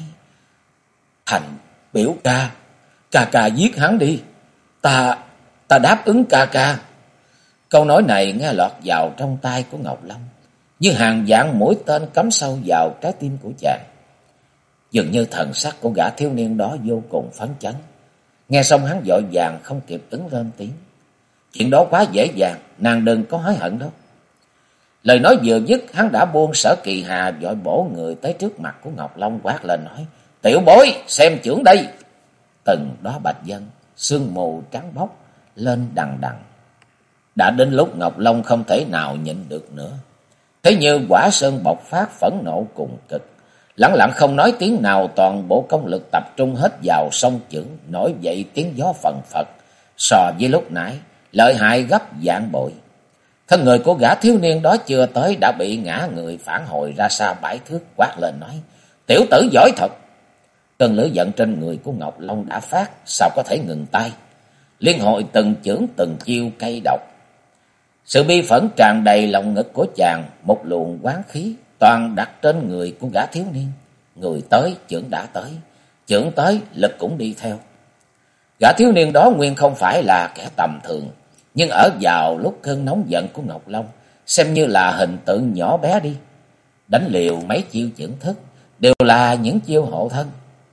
"Thành biểu ca, ca ca giết hắn đi, ta đáp ứng ca ca." Câu nói này nghe lọt vào trong tai của Ngọc Long, như hàng vạn mũi tên cắm sâu vào trái tim của chàng. Dường như thần sắc của gã thiếu niên đó vô cùng phấn chấn. Nghe xong hắn vội vàng không kịp ứng lên tiếng: "Chuyện đó quá dễ dàng, nàng đừng có hối hận đâu." Lời nói vừa dứt, hắn đã buông Sở Kỳ Hà, vội bổ người tới trước mặt của Ngọc Long quát lên nói: "Tiểu bối, xem chưởng đây." Từng đó bạch vân, sương mù trắng bóc lên đằng đằng. Đã đến lúc Ngọc Long không thể nào nhịn được nữa, thế như quả sơn bộc phát, phẫn nộ cùng cực, lẳng lặng không nói tiếng nào, toàn bộ công lực tập trung hết vào song chưởng, nổi dậy tiếng gió phần phật, so với lúc nãy lợi hại gấp vạn bội. Thân người của gã thiếu niên đó chưa tới đã bị ngã người phản hồi ra xa 7 thước, quát lên nói: "Tiểu tử giỏi thật!" Cơn lửa giận trên người của Ngọc Long đã phát, sao có thể ngừng tay, liên hồi từng chưởng từng chiêu cay độc. Sự bi phẫn tràn đầy lòng ngực của chàng, một luồng quán khí toàn đặt trên người của gã thiếu niên. Người tới, chưởng đã tới, chưởng tới, lực cũng đi theo. Gã thiếu niên đó nguyên không phải là kẻ tầm thường, nhưng ở vào lúc cơn nóng giận của Ngọc Long, xem như là hình tượng nhỏ bé đi. Đánh liều mấy chiêu chưởng thức đều là những chiêu hộ thân,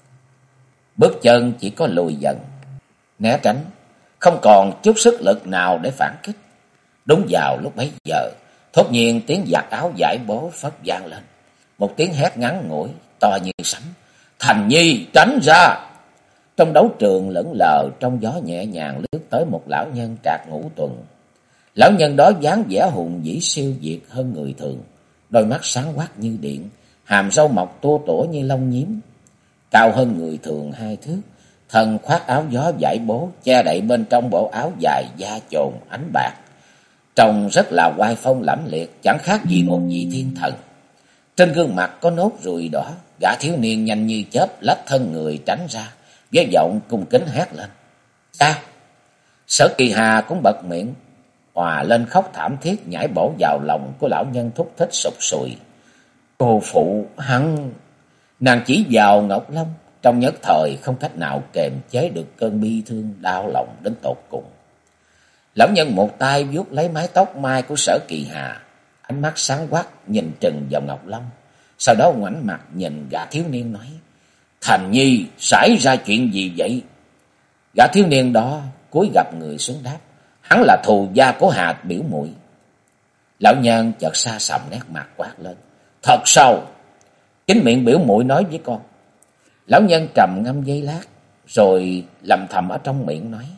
bước chân chỉ có lùi dần, né tránh, không còn chút sức lực nào để phản kích. Đúng vào lúc bấy giờ, thốt nhiên tiếng giặt áo giải bố phất vang lên, một tiếng hét ngắn ngủi to như sấm: "Thành Nhi, tránh ra!" Trong đấu trường lững lờ trong gió nhẹ nhàng lướt tới một lão nhân trạc ngũ tuần. Lão nhân đó dáng vẻ hùng vĩ siêu việt hơn người thường, đôi mắt sáng quắc như điện, hàm râu mọc tua tủa như lông nhím, cao hơn người thường 2 thước, thân khoác áo gió vải bố che đậy bên trong bộ áo dài da chồn ánh bạc, trông rất là oai phong lẫm liệt, chẳng khác gì một vị thiên thần. Trên gương mặt có nốt ruồi đỏ, gã thiếu niên nhanh như chớp lách thân người tránh ra, với giọng cung kính hét lên: "Cha!" Sở Kỳ Hà cũng bật miệng òa lên khóc thảm thiết, nhảy bổ vào lòng của lão nhân thúc thích sụp sùi: "Cô phụ hắn!" Nàng chỉ vào Ngọc Long, trong nhất thời không cách nào kềm chế được cơn bi thương đau lòng đến tột cùng. Lão nhân một tay vuốt lấy mái tóc mai của Sở Kỳ Hà, ánh mắt sáng quắc nhìn trừng vào Ngọc Long, sau đó ngoảnh mặt nhìn gã thiếu niên nói: Thành Nhi, xảy ra chuyện gì vậy? Gã thiếu niên đó cúi gập người xuống đáp. Hắn là thù gia của Hà biểu muội. Lão nhân chợt xa sầm nét mặt quát lên. Thật sao? Chính miệng biểu muội nói với con. Lão nhân trầm ngâm giây lát, rồi lầm thầm ở trong miệng nói.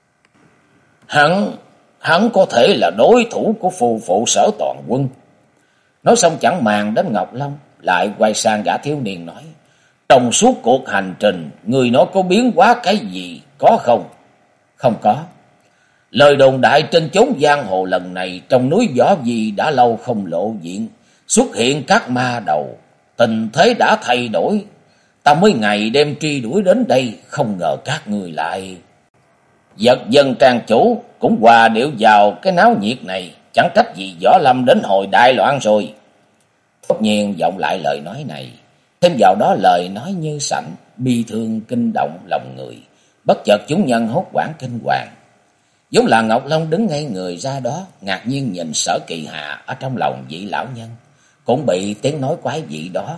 Hắn có thể là đối thủ của phù phụ Sở Toàn Quân. Nói xong chẳng màng đến Ngọc Long, lại quay sang gã thiếu niên nói. Trong suốt cuộc hành trình, người nó có biến hóa cái gì, có không? Không có. Lời đồn đại trên chốn giang hồ lần này trong núi Võ Di đã lâu không lộ diện, xuất hiện các ma đầu, tình thế đã thay đổi. Ta mới ngày đêm truy đuổi đến đây, không ngờ các người lại. Vật dân trang chủ cũng hòa điệu vào cái náo nhiệt này, chẳng trách gì Võ Lâm đến hồi đại loạn rồi. Tất nhiên vọng lại lời nói này, thêm vào đó lời nói như sảnh, bi thương kinh động lòng người. Bất chợt chúng nhân hốt hoảng kinh hoàng. Vốn là Ngọc Long đứng ngay người ra đó, ngạc nhiên nhìn Sở Kỳ Hà ở trong lòng vị lão nhân, cũng bị tiếng nói quái dị đó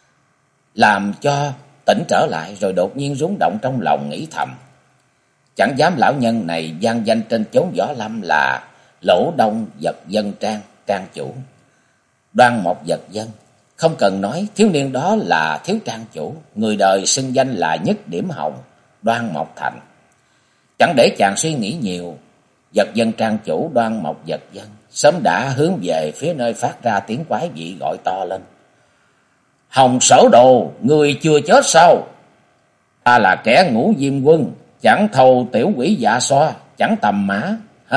làm cho tỉnh trở lại, rồi đột nhiên rúng động trong lòng nghĩ thầm. Chẳng dám lão nhân này vang danh trên chốn Võ Lâm là Lỗ Đông Vật Dân trang chủ. Đoan Mộc Vật Dân, không cần nói, thiếu niên đó là thiếu trang chủ, người đời xưng danh là Nhất Điểm Hồng, Đoan Mộc Thành. Chẳng để chàng suy nghĩ nhiều, Vật Dân trang chủ Đoan Mộc Vật Dân sớm đã hướng về phía nơi phát ra tiếng quái dị, gọi to lên. Hồng Sở Đồ, người chưa chết sao? Ta là kẻ Ngũ Diêm Quân, chẳng thầu tiểu quỷ dạ xoa, chẳng tầm mã.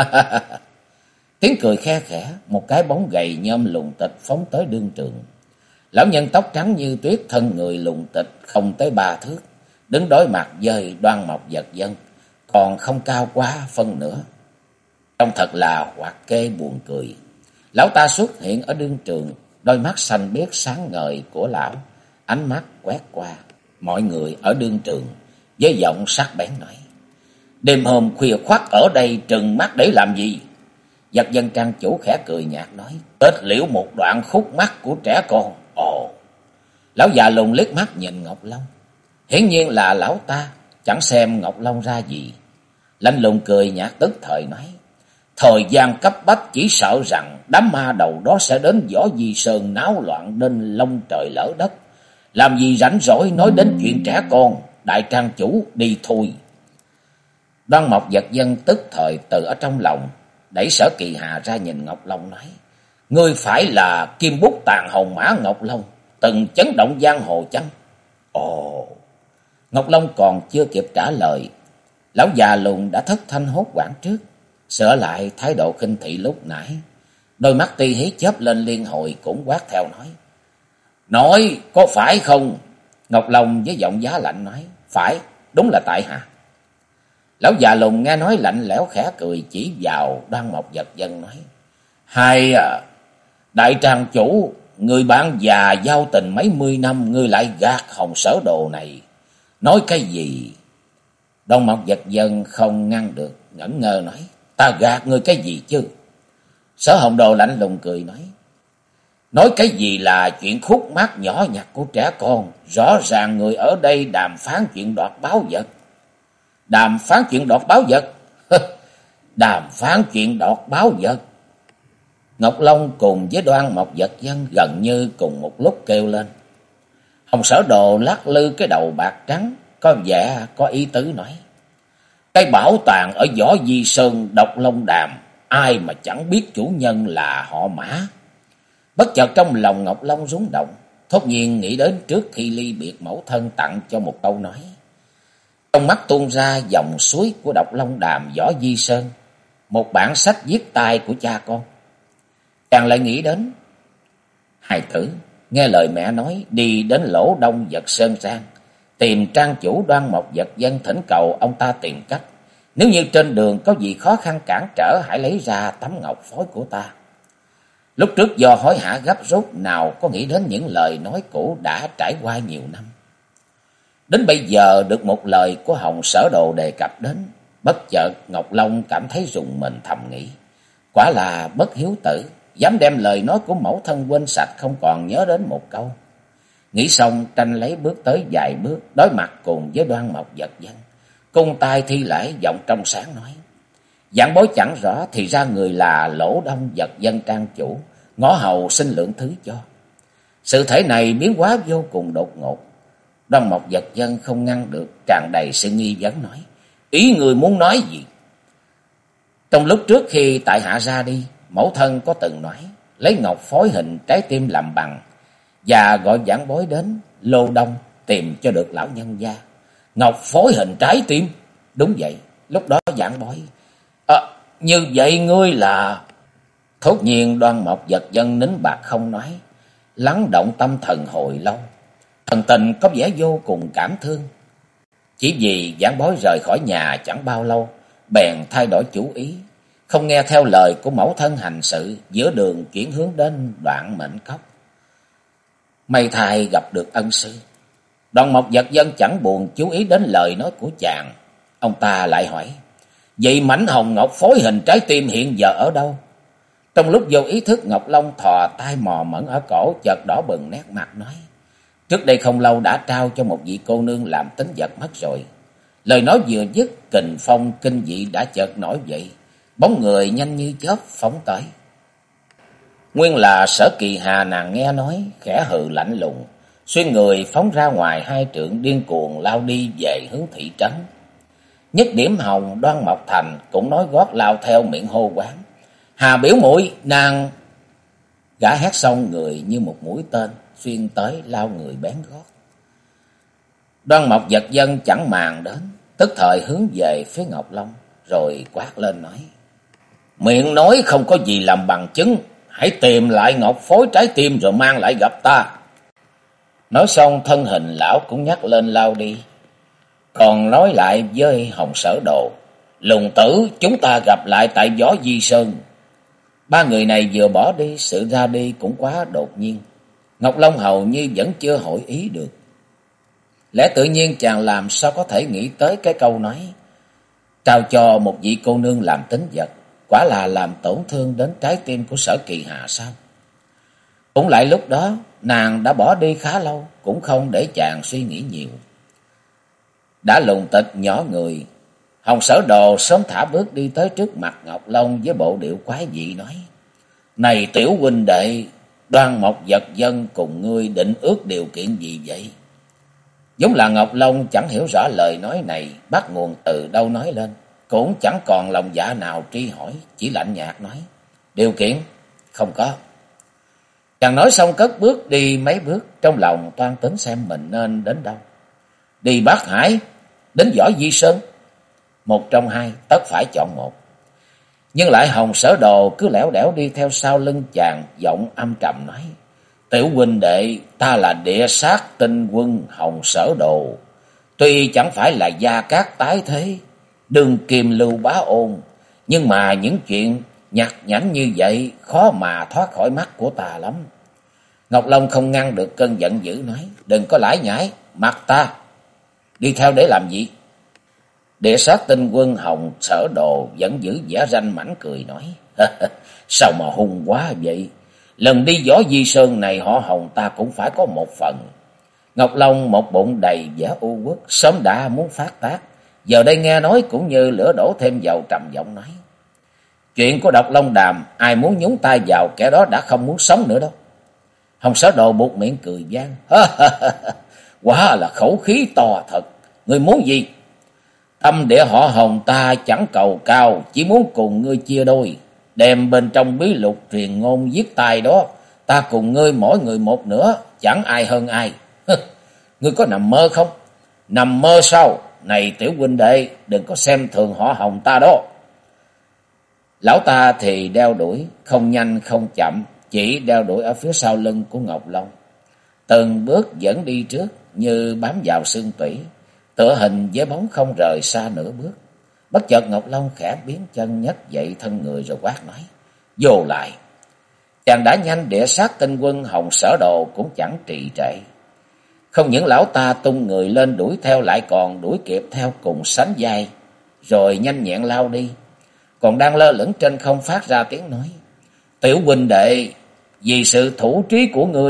Tiếng cười khe khẽ, một cái bóng gầy nhôm lùn tịch phóng tới đương trường. Lão nhân tóc trắng như tuyết, thân người lùn tịch không tới 3 thước, đứng đối mặt với Đoan Mộc Vật Dân, còn không cao quá phân nữa. Trông thật là hoạt kê buồn cười. Lão ta xuất hiện ở đương trường, đôi mắt xanh biếc sáng ngời của lão, ánh mắt quét qua mọi người ở đương trường, với giọng sắc bén nói. Đêm hôm khuya khoắt ở đây trừng mắt để làm gì? Vật Dân trang chủ khẽ cười nhạt nói. Kết liễu một đoạn khúc mắt của trẻ con. Ồ! Lão già lùn liếc mắt nhìn Ngọc Long. Hiển nhiên là lão ta chẳng xem Ngọc Long ra gì. Lạnh lùng cười nhạt tức thời nói. Thời gian cấp bách, chỉ sợ rằng đám ma đầu đó sẽ đến Võ Di Sơn náo loạn đến lông trời lỡ đất. Làm gì rảnh rỗi nói đến chuyện trẻ con. Đại trang chủ đi thôi. Đoan Mộc Vật Dân tức thời từ ở trong lòng đẩy Sở Kỳ Hà ra nhìn Ngọc Long nói. Ngươi phải là kim bút tàn hồng mã Ngọc Long, từng chấn động giang hồ chăng? Ồ! Ngọc Long còn chưa kịp trả lời, lão già lùn đã thất thanh hốt hoảng trước, sửa lại thái độ khinh thị lúc nãy. Đôi mắt ti hí chớp lên liên hồi, cũng quát theo nói. Nói có phải không? Ngọc Long với giọng giá lạnh nói. Phải, đúng là tại hạ. Lão già lùn nghe nói lạnh lẽo khẽ cười, chỉ vào Đoan Mộc Vật Dân nói. Hay à, đại trang chủ, người bạn già giao tình mấy mươi năm, ngươi lại gạt Hồng Sở Đồ này. Nói cái gì? Đoan Mộc Vật Dân không ngăn được, ngẩn ngơ nói. Ta gạt ngươi cái gì chứ? Sở Hồng Đồ lạnh lùng cười nói. Nói cái gì là chuyện khúc mắc nhỏ nhặt của trẻ con. Rõ ràng người ở đây đàm phán chuyện đoạt báu vật. Đàm phán chuyện đoạt báu vật? Đàm phán chuyện đoạt báu vật? Ngọc Long cùng với Đoan Mộc Vật Dân gần như cùng một lúc kêu lên. Hồng Sở Đồ lắc lư cái đầu bạc trắng, có vẻ có ý tứ nói. Cái bảo tàng ở Võ Di Sơn Độc Long Đàm, ai mà chẳng biết chủ nhân là họ Mã. Bất chợt trong lòng Ngọc Long rúng động, thốt nhiên nghĩ đến trước khi ly biệt mẫu thân tặng cho một câu nói. Trong mắt tuôn ra dòng suối của Độc Long Đàm Võ Di Sơn, một bản sách viết tay của cha con. Chàng lại nghĩ đến hài tử nghe lời mẹ nói đi đến Lỗ Đông Vật Sơn Trang, tìm trang chủ Đoan Mộc Vật Dân, thỉnh cầu ông ta tìm cách. Nếu như trên đường có gì khó khăn cản trở, hãy lấy ra tấm ngọc phối của ta. Lúc trước do hối hả gấp rút, nào có nghĩ đến những lời nói cũ đã trải qua nhiều năm. Đến bây giờ được một lời của Hồng Sở Đồ đề cập đến, bất chợt Ngọc Long cảm thấy rùng mình, thầm nghĩ. Quả là bất hiếu tử, dám đem lời nói của mẫu thân quên sạch, không còn nhớ đến một câu. Nghĩ xong tranh lấy bước tới vài bước, đối mặt cùng với Đoan Mộc Giật Dân, cung tay thi lễ, giọng trong sáng nói: Vạn bối chẳng rõ, thì ra người là Lỗ Đông Giật Dân trang chủ, ngõ hầu xin lượng thứ cho. Sự thể này biến hóa vô cùng đột ngột. Đoan Mộc Giật Dân không ngăn được, tràn đầy sự nghi vấn nói: Ý người muốn nói gì? Trong lúc trước khi tại hạ ra đi, mẫu thân có từng nói lấy ngọc phối hình trái tim làm bằng, và gọi vãn bối đến Lô Đông tìm cho được lão nhân gia. Ngọc phối hình trái tim? Đúng vậy. Lúc đó vãn bối như vậy ngươi là... Thốt nhiên Đoan Mộc Giật Dân nín bạc không nói, lắng động tâm thần hồi lâu. Thần tình có vẻ vô cùng cảm thương. Chỉ vì vãn bối rời khỏi nhà chẳng bao lâu, bèn thay đổi chủ ý, không nghe theo lời của mẫu thân hành sự, giữa đường chuyển hướng đến Đoạn Mệnh Cốc. May thay gặp được ân sư. Đoan Mộc Giật Dân chẳng buồn chú ý đến lời nói của chàng. Ông ta lại hỏi: Vậy mảnh hồng ngọc phối hình trái tim hiện giờ ở đâu? Trong lúc vô ý thức, Ngọc Long thò tay mò mẫn ở cổ, chợt đỏ bừng nét mặt nói: Trước đây không lâu đã trao cho một vị cô nương làm tín vật mất rồi. Lời nói vừa dứt, kình phong kinh dị đã chợt nổi dậy, bóng người nhanh như chớp phóng tới. Nguyên là Sở Kỳ Hà, nàng nghe nói khẽ hừ lạnh lùng, xuyên người phóng ra ngoài 2 trượng, điên cuồng lao đi về hướng thị trấn. Nhất Điểm Hồng, Đoan Mộc Thành cũng nói gót lao theo, miệng hô quán: Hà biểu muội, nàng... Gã hét xong, người như một mũi tên xuyên tới, lao người bén gót. Đoan Mộc Giật Dân chẳng màng đến, tức thời hướng về phía Ngọc Long, rồi quát lên nói: Miệng nói không có gì làm bằng chứng, hãy tìm lại ngọc phối trái tim rồi mang lại gặp ta. Nói xong thân hình lão cũng nhắc lên lao đi, còn nói lại với Hồng Sở Đồ: Lùng tử, chúng ta gặp lại tại Võ Di Sơn. 3 người này vừa bỏ đi, sự ra đi cũng quá đột nhiên. Ngọc Long hầu như vẫn chưa hội ý được. Lẽ tự nhiên chàng làm sao có thể nghĩ tới cái câu nói trao cho một vị cô nương làm tín vật, quả là làm tổn thương đến trái tim của Sở Kỳ Hà sao? Cũng lại lúc đó, nàng đã bỏ đi khá lâu, cũng không để chàng suy nghĩ nhiều. Đã lùng tịch nhỏ người, Hồng Sở Đồ sớm thả bước đi tới trước mặt Ngọc Long với bộ điệu quái dị nói: Này tiểu huynh đệ, Đoan Mộc Giật Dân cùng ngươi định ước điều kiện gì vậy? Giống là Ngọc Long chẳng hiểu rõ lời nói này bắt nguồn từ đâu nói lên, cũng chẳng còn lòng dạ nào tri hỏi, chỉ lạnh nhạt nói: Điều kiện? Không có. Chàng nói xong cất bước đi mấy bước, trong lòng toan tính xem mình nên đến đâu. Đi Bắc Hải, đến Võ Di Sơn, một trong hai, tất phải chọn một. Nhưng lại Hồng Sở Đồ cứ lẻo đẻo đi theo sau lưng chàng, giọng âm trầm nói: Tiểu huynh đệ, ta là Địa Sát Tinh Quân Hồng Sở Đồ, tuy chẳng phải là Gia Cát tái thế, đương kim Lưu Bá Ôn, nhưng mà những chuyện nhặt nhảnh như vậy khó mà thoát khỏi mắt của ta lắm. Ngọc Long không ngăn được cơn giận dữ nói: Đừng có lải nhải, mặc ta. Đi theo để làm gì? Địa Sát Tinh Quân Hồng Sở Đồ vẫn giữ vẻ ranh mãnh cười nói: Sao mà hung quá vậy? Lần đi Võ Di Sơn này họ Hồng ta cũng phải có một phần. Ngọc Long một bụng đầy vẻ u uất, sớm đã muốn phát tác, giờ đây nghe nói cũng như lửa đổ thêm dầu, trầm giọng nói: Chuyện của Độc Long Đàm, ai muốn nhúng tay vào kẻ đó đã không muốn sống nữa đâu. Hồng Sở Đồ buột miệng cười vang: Quả là khẩu khí to thật. Ngươi muốn gì? Tâm địa họ Hồng ta chẳng cầu cao, chỉ muốn cùng ngươi chia đôi, đem bên trong bí lục truyền ngôn giết tài đó, ta cùng ngươi mỗi người một nửa, chẳng ai hơn ai. Ngươi có nằm mơ không? Nằm mơ sao? Này tiểu huynh đệ, đừng có xem thường họ Hồng ta đó. Lão ta thì đeo đuổi, không nhanh không chậm, chỉ đeo đuổi ở phía sau lưng của Ngọc Long. Từng bước dẫn đi trước như bám vào xương tủy, tựa hình với bóng không rời xa nửa bước. Bất chợt Ngọc Long khẽ biến chân nhấc dậy thân người rồi quát nói: Vô lại! Chàng đã nhanh, Địa Sát Tinh Quân Hồng Sở Đồ cũng chẳng trì trệ. Không những lão ta tung người lên đuổi theo, lại còn đuổi kịp theo cùng sánh vai, rồi nhanh nhẹn lao đi. Còn đang lơ lửng trên không phát ra tiếng nói: Tiểu huynh đệ, vì sự thủ trí của ngươi,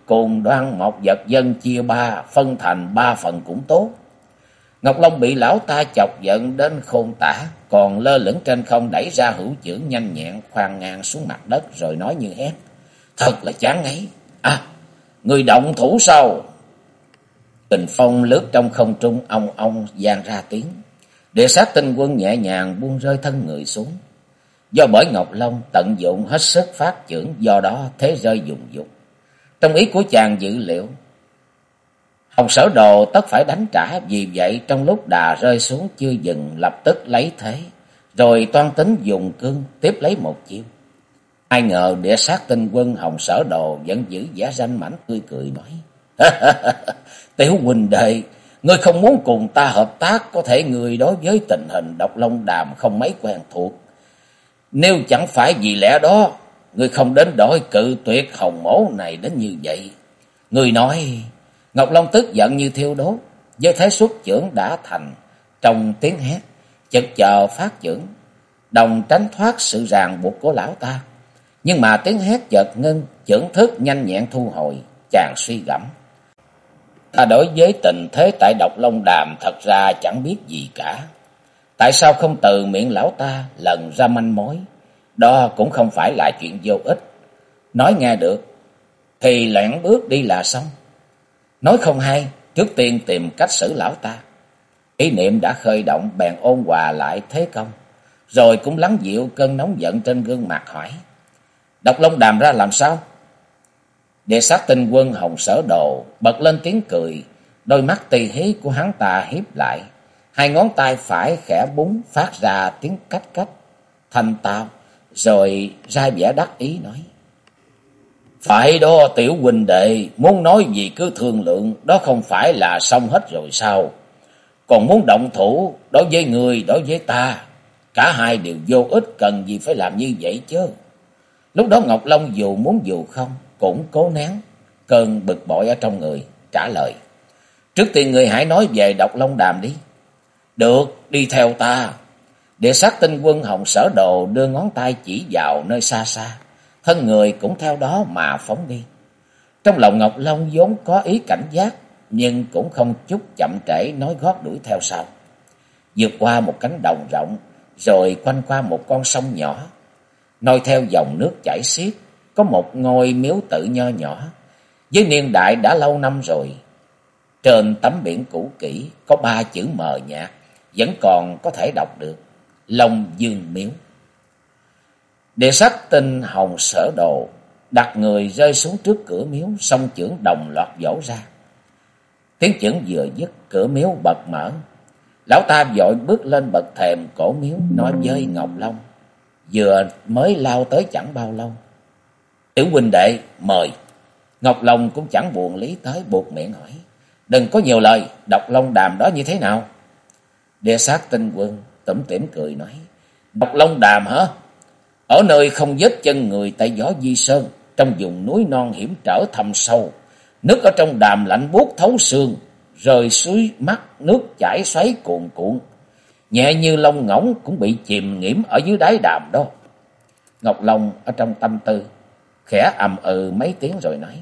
cùng Đoan Mộc vật dân chia ba, phân thành 3 phần cũng tốt. Ngọc Long bị lão ta chọc giận đến khôn tả, còn lơ lửng trên không, đẩy ra hữu chưởng nhanh nhẹn khoan ngang xuống mặt đất rồi nói như hét: thật là chán ngấy. À, người động thủ sao? Kình phong lướt trong không trung, ong ong vang ra tiếng. Địa sát tinh quân nhẹ nhàng buông rơi thân người xuống. Do bởi Ngọc Long tận dụng hết sức phát chưởng, do đó thế rơi dùng dục. Trong ý của chàng dự liệu, Hồng Sở Đồ tất phải đánh trả, vì vậy trong lúc đà rơi xuống chưa dừng, lập tức lấy thế, rồi toan tính dùng cương tiếp lấy một chiêu. Ai ngờ địa sát tinh quân Hồng Sở Đồ vẫn giữ vẻ ranh mãnh tươi cười nói: Tiểu huynh đệ, ngươi không muốn cùng ta hợp tác, có thể ngươi đối với tình hình Độc Long Đàm không mấy quen thuộc. Nếu chẳng phải vì lẽ đó, ngươi không đến đổi cự tuyệt Hồng Mỗ này đến như vậy. Ngươi nói. Ngọc Long tức giận như thiêu đốt, với thế xuất chưởng đã thành, trong tiếng hét, chực chờ phát chưởng, đồng tránh thoát sự ràng buộc của lão ta. Nhưng mà tiếng hét chợt ngưng, chưởng thức nhanh nhẹn thu hồi, chàng suy gẫm. Ta đối với tình thế tại Độc Long Đàm thật ra chẳng biết gì cả. Tại sao không từ miệng lão ta lần ra manh mối? Đó cũng không phải là chuyện vô ích. Nói nghe được thì lẻn bước đi là xong. Nói không hay, trước tiên tìm cách xử lão ta. Ý niệm đã khơi động, bèn ôn hòa lại thế công, rồi cũng lắng dịu cơn nóng giận trên gương mặt hỏi: Độc Long Đàm ra làm sao? Địa sát tinh quân Hồng Sở Đồ bật lên tiếng cười, đôi mắt tì hí của hắn ta hiếp lại, hai ngón tay phải khẽ búng phát ra tiếng cách cách thanh tao, rồi ra vẻ đắc ý nói: Phải đó tiểu huynh đệ, muốn nói gì cứ thương lượng, đó không phải là xong hết rồi sao? Còn muốn động thủ, đối với người, đối với ta, cả hai đều vô ích, cần gì phải làm như vậy chứ? Lúc đó Ngọc Long dù muốn dù không, cũng cố nén cơn bực bội ở trong người, trả lời: Trước tiên người hãy nói về Độc Long Đàm đi. Được, đi theo ta. Địa sát tinh quân Hồng Sở Đồ đưa ngón tay chỉ vào nơi xa xa, thân người cũng theo đó mà phóng đi. Trong lòng Ngọc Long vốn có ý cảnh giác, nhưng cũng không chút chậm trễ nói gót đuổi theo sau. Vượt qua một cánh đồng rộng, rồi quanh qua một con sông nhỏ, noi theo dòng nước chảy xiết, có một ngôi miếu tự nho nhỏ, với niên đại đã lâu năm rồi. Trên tấm biển cũ kỹ có 3 chữ mờ nhạt, vẫn còn có thể đọc được: Long Dương Miếu. Địa sát tinh Hồng Sở Đồ đặt người rơi xuống trước cửa miếu, song chưởng đồng loạt vỗ ra. Tiếng chưởng vừa dứt, cửa miếu bật mở. Lão ta vội bước lên bậc thềm cổ miếu, nói với Ngọc Long vừa mới lao tới chẳng bao lâu: Tiểu huynh đệ, mời. Ngọc Long cũng chẳng buồn lý tới, buộc miệng hỏi: Đừng có nhiều lời, Độc Long Đàm đó như thế nào? Địa sát tinh quân tủm tỉm cười nói: Độc Long Đàm hả? Ở nơi không vết chân người tại Võ Di Sơn, trong vùng núi non hiểm trở thâm sâu, nước ở trong đàm lạnh buốt thấu xương, rơi suối mắt nước chảy xoáy cuồn cuộn, nhẹ như lông ngỗng cũng bị chìm nghiễm ở dưới đáy đàm đó. Ngọc Long ở trong tâm tư khẽ ầm ừ mấy tiếng rồi nói: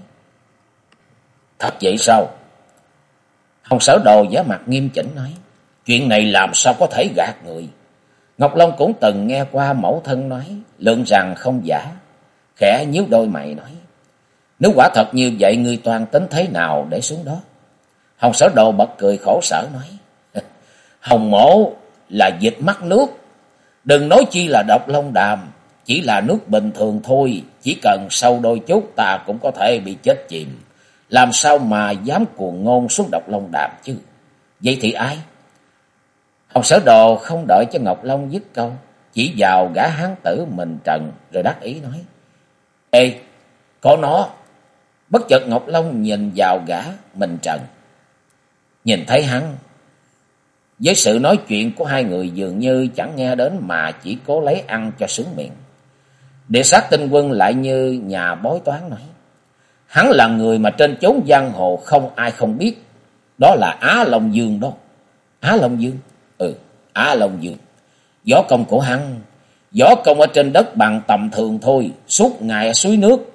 Thật vậy sao? Hồng Sở Đồ vẻ mặt nghiêm chỉnh nói: Chuyện này làm sao có thể gạt người. Ngọc Long cũng từng nghe qua mẫu thân nói, lượng rằng không giả, khẽ nhíu đôi mày nói: Nếu quả thật như vậy, ngươi toan tính thế nào để xuống đó? Hồng Sở Đồ bật cười khổ sở nói: Hồng Mỗ là vịt mắc nước, đừng nói chi là Độc Long Đàm, chỉ là nước bình thường thôi, chỉ cần sâu đôi chút ta cũng có thể bị chết chìm, làm sao mà dám cuồng ngôn xuống Độc Long Đàm chứ? Vậy thì ai? Hồng Sở Đồ không đợi cho Ngọc Long dứt câu, chỉ vào gã hán tử mình trần rồi đắc ý nói: Ê, có nó. Bất chợt Ngọc Long nhìn vào gã mình trần, nhìn thấy hắn với sự nói chuyện của hai người dường như chẳng nghe đến, mà chỉ cố lấy ăn cho sướng miệng. Địa sát tinh quân lại như nhà bói toán nói: Hắn là người mà trên chốn giang hồ không ai không biết, đó là Á Long Dương đó. Á Long Dương? Ừ, Á Long Dương. Võ công của hắn, võ công ở trên đất bằng tầm thường thôi, suốt ngày ở suối nước,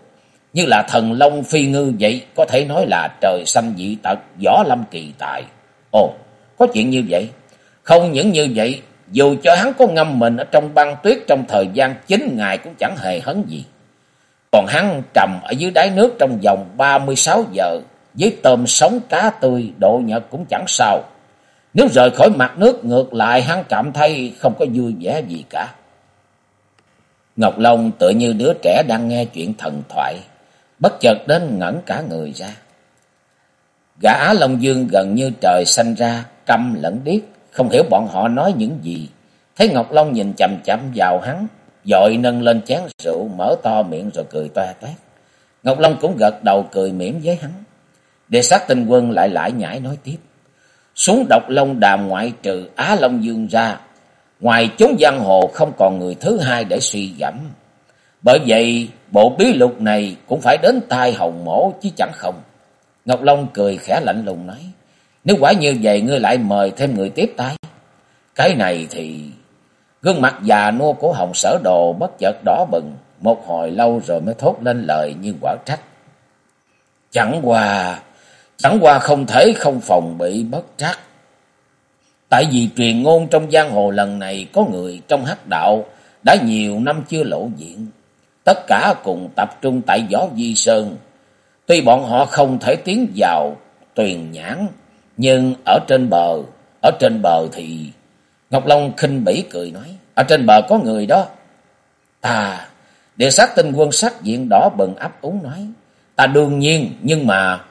như là thần long phi ngư vậy, có thể nói là trời xanh dị tật, võ lâm kỳ tài. Ồ, có chuyện như vậy? Không những như vậy, dù cho hắn có ngâm mình ở trong băng tuyết trong thời gian 9 ngày cũng chẳng hề hấn gì. Còn hắn trầm ở dưới đáy nước trong vòng 36 giờ, với tôm sống cá tươi độ nhật cũng chẳng sao. Nếu rời khỏi mặt nước ngược lại, hắn cảm thấy không có vui vẻ gì cả. Ngọc Long tựa như đứa trẻ đang nghe chuyện thần thoại, bất chợt đến ngẩn cả người ra. Gã Á Long Dương gần như trời xanh ra, câm lẫn điếc, không hiểu bọn họ nói những gì. Thấy Ngọc Long nhìn chằm chằm vào hắn, vội nâng lên chén rượu, mở to miệng rồi cười toe toét. Ngọc Long cũng gật đầu cười mỉm với hắn. Đệ Sát Tinh Quân lại lải nhải nói tiếp. Xuống Độc Long Đàm ngoại trừ Á Long Dương ra, ngoài chốn giang hồ không còn người thứ hai để suy gẫm. Bởi vậy bộ bí lục này cũng phải đến tai Hồng Mỗ chứ chẳng không. Ngọc Long cười khẽ lạnh lùng nói. Nếu quả như vậy, ngươi lại mời thêm người tiếp tay. Cái này thì... Gương mặt già nua của Hồng Sở Đồ bất chợt đỏ bừng, một hồi lâu rồi mới thốt lên lời như quở trách. Chẳng qua không thể không phòng bị bất trắc. Tại vì truyền ngôn trong giang hồ lần này có người trong hắc đạo đã nhiều năm chưa lộ diện. Tất cả cùng tập trung tại Võ Vi Sơn. Tuy bọn họ không thể tiến vào Tuyền Nhãn, nhưng ở trên bờ thì... Ngọc Long khinh bỉ cười nói. Ở trên bờ có người đó. Ta... Địa Sát Tinh Quân sắc diện đỏ bừng ấp úng nói. Ta đương nhiên, nhưng mà...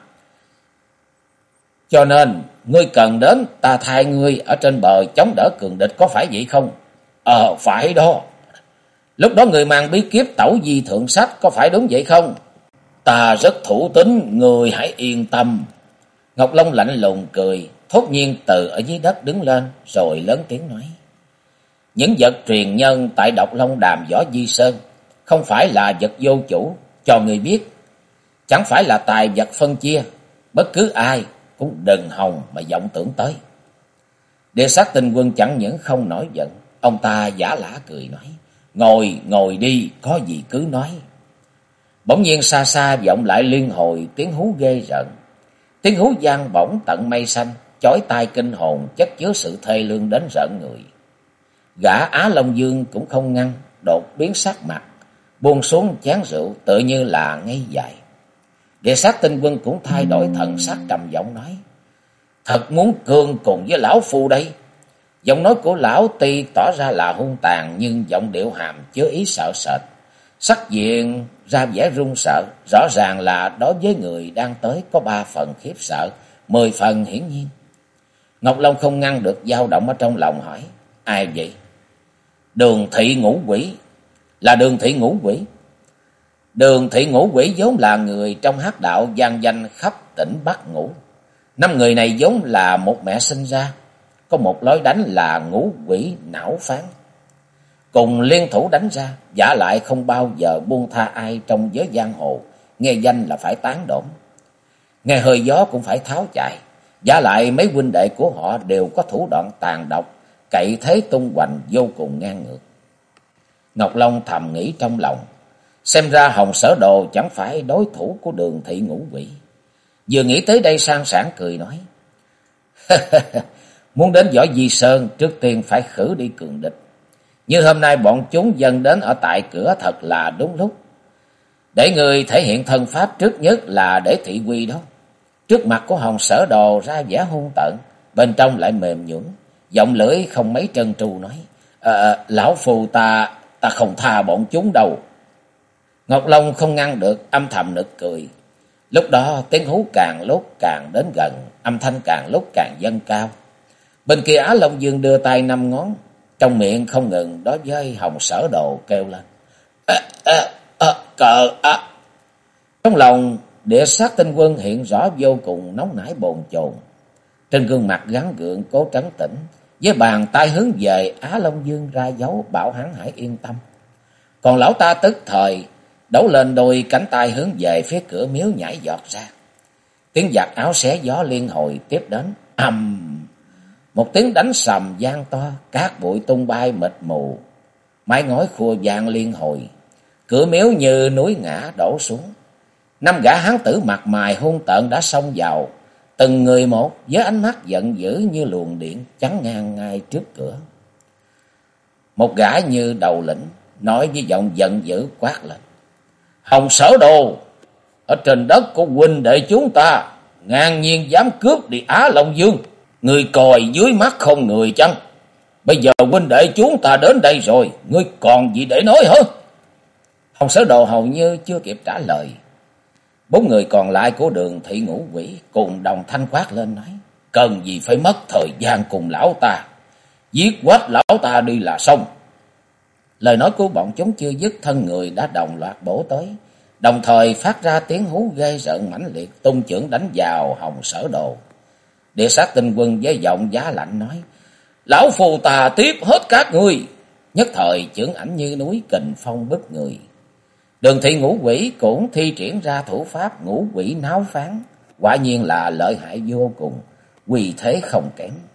Cho nên, ngươi cần đến, ta thay ngươi ở trên bờ chống đỡ cường địch, có phải vậy không? Phải đó. Lúc đó người mang bí kíp Tẩu Di Thượng Sách, có phải đúng vậy không? Ta rất thủ tín, ngươi hãy yên tâm. Ngọc Long lạnh lùng cười, thốt nhiên từ ở dưới đất đứng lên, rồi lớn tiếng nói. Những vật truyền nhân tại Độc Long Đàm Võ Vi Sơn, không phải là vật vô chủ, cho người biết. Chẳng phải là tài vật phân chia, bất cứ ai cũng đừng hòng mà vọng tưởng tới. Địa Sát Tinh Quân chẳng những không nổi giận, ông ta giả lả cười nói. Ngồi đi, có gì cứ nói. Bỗng nhiên xa xa vọng lại liên hồi tiếng hú ghê rợn. Tiếng hú vang bổng tận mây xanh, chói tai kinh hồn, chất chứa sự thê lương đến rợn người. Gã Á Long Dương cũng không ngăn, đột biến sắc mặt, buông xuống chén rượu tự như là ngây dại. Địa Sát Tinh Quân cũng thay đổi thần sắc trầm giọng nói. Thật muốn cương cùng với lão phu đây. Giọng nói của lão tuy tỏ ra là hung tàn, nhưng giọng điệu hàm chứa ý sợ sệt. Sắc diện ra vẻ run sợ, rõ ràng là đối với người đang tới có 3 phần khiếp sợ, 10 phần hiển nhiên. Ngọc Long không ngăn được dao động ở trong lòng hỏi. Ai vậy? Đường Thị Ngũ Quỷ. Là Đường Thị Ngũ Quỷ. Đường Thị Ngũ Quỷ vốn là người trong hắc đạo vang danh khắp tỉnh Bắc Ngũ. 5 người này vốn là một mẹ sinh ra, có một lối đánh là ngũ quỷ não phán. Cùng liên thủ đánh ra, giả lại không bao giờ buông tha ai trong giới giang hồ, nghe danh là phải tán đổn. Nghe hơi gió cũng phải tháo chạy, giả lại mấy huynh đệ của họ đều có thủ đoạn tàn độc, cậy thế tung hoành vô cùng ngang ngược. Ngọc Long thầm nghĩ trong lòng, xem ra Hồng Sở Đồ chẳng phải đối thủ của Đường Thị Ngũ Quỷ. Vừa nghĩ tới đây sang sảng cười nói. Muốn đến Võ Vi Sơn, trước tiên phải khử đi cường địch. Như hôm nay bọn chúng dâng đến ở tại cửa thật là đúng lúc. Để người thể hiện thân pháp trước nhất là để thị uy đó. Trước mặt của Hồng Sở Đồ ra vẻ hung tợn, bên trong lại mềm nhũn, giọng lưỡi không mấy trơn tru nói. Lão phù ta không tha bọn chúng đâu. Ngọc Long không ngăn được, âm thầm nực cười. Lúc đó tiếng hú càng lúc càng đến gần, âm thanh càng lúc càng dâng cao. Bên kia Á Long Dương đưa tay 5 ngón, trong miệng không ngừng đối với Hồng Sở Đồ kêu lên. Trong lòng Địa Sát Tinh Quân hiện rõ vô cùng nóng nảy bồn chồn. Trên gương mặt gắn gượng cố trấn tĩnh, với bàn tay hướng về Á Long Dương ra dấu bảo hắn hãy yên tâm. Còn lão ta tức thời đấu lên đôi cánh tay hướng về phía cửa miếu nhảy giọt ra. Tiếng giặt áo xé gió liên hồi tiếp đến. Một tiếng đánh sầm vang to, cát bụi tung bay mịt mù, mái ngói khua vang liên hồi, cửa miếu như núi ngã đổ xuống. Năm gã hán tử mặt mày hung tợn đã xông vào, từng người một với ánh mắt giận dữ như luồng điện chắn ngang ngay trước cửa. Một gã như đầu lĩnh nói với giọng giận dữ quát lên: Hồng Sở Đồ, ở trên đất của huynh đệ chúng ta, ngang nhiên dám cướp đi Á Long Dương, người còi dưới mắt không người chăng? Bây giờ huynh đệ chúng ta đến đây rồi, ngươi còn gì để nói hả? Hồng Sở Đồ hầu như chưa kịp trả lời, bốn người còn lại của Đường Thị Ngũ Quỷ cùng đồng thanh quát lên nói: Cần gì phải mất thời gian cùng lão ta, giết quách lão ta đi là xong. Lời nói của bọn chúng chưa dứt, thân người đã đồng loạt bổ tới, đồng thời phát ra tiếng hú ghê rợn mãnh liệt, tung chưởng đánh vào Hồng Sở Đồ. Địa Sát Tinh Quân với giọng giá lạnh nói: Lão phù tà tiếp hết các ngươi. Nhất thời chưởng ảnh như núi, kình phong bức người. Đường Thị Ngũ Quỷ cũng thi triển ra thủ pháp Ngũ Quỷ Náo Phán, quả nhiên là lợi hại vô cùng, uy thế không kém.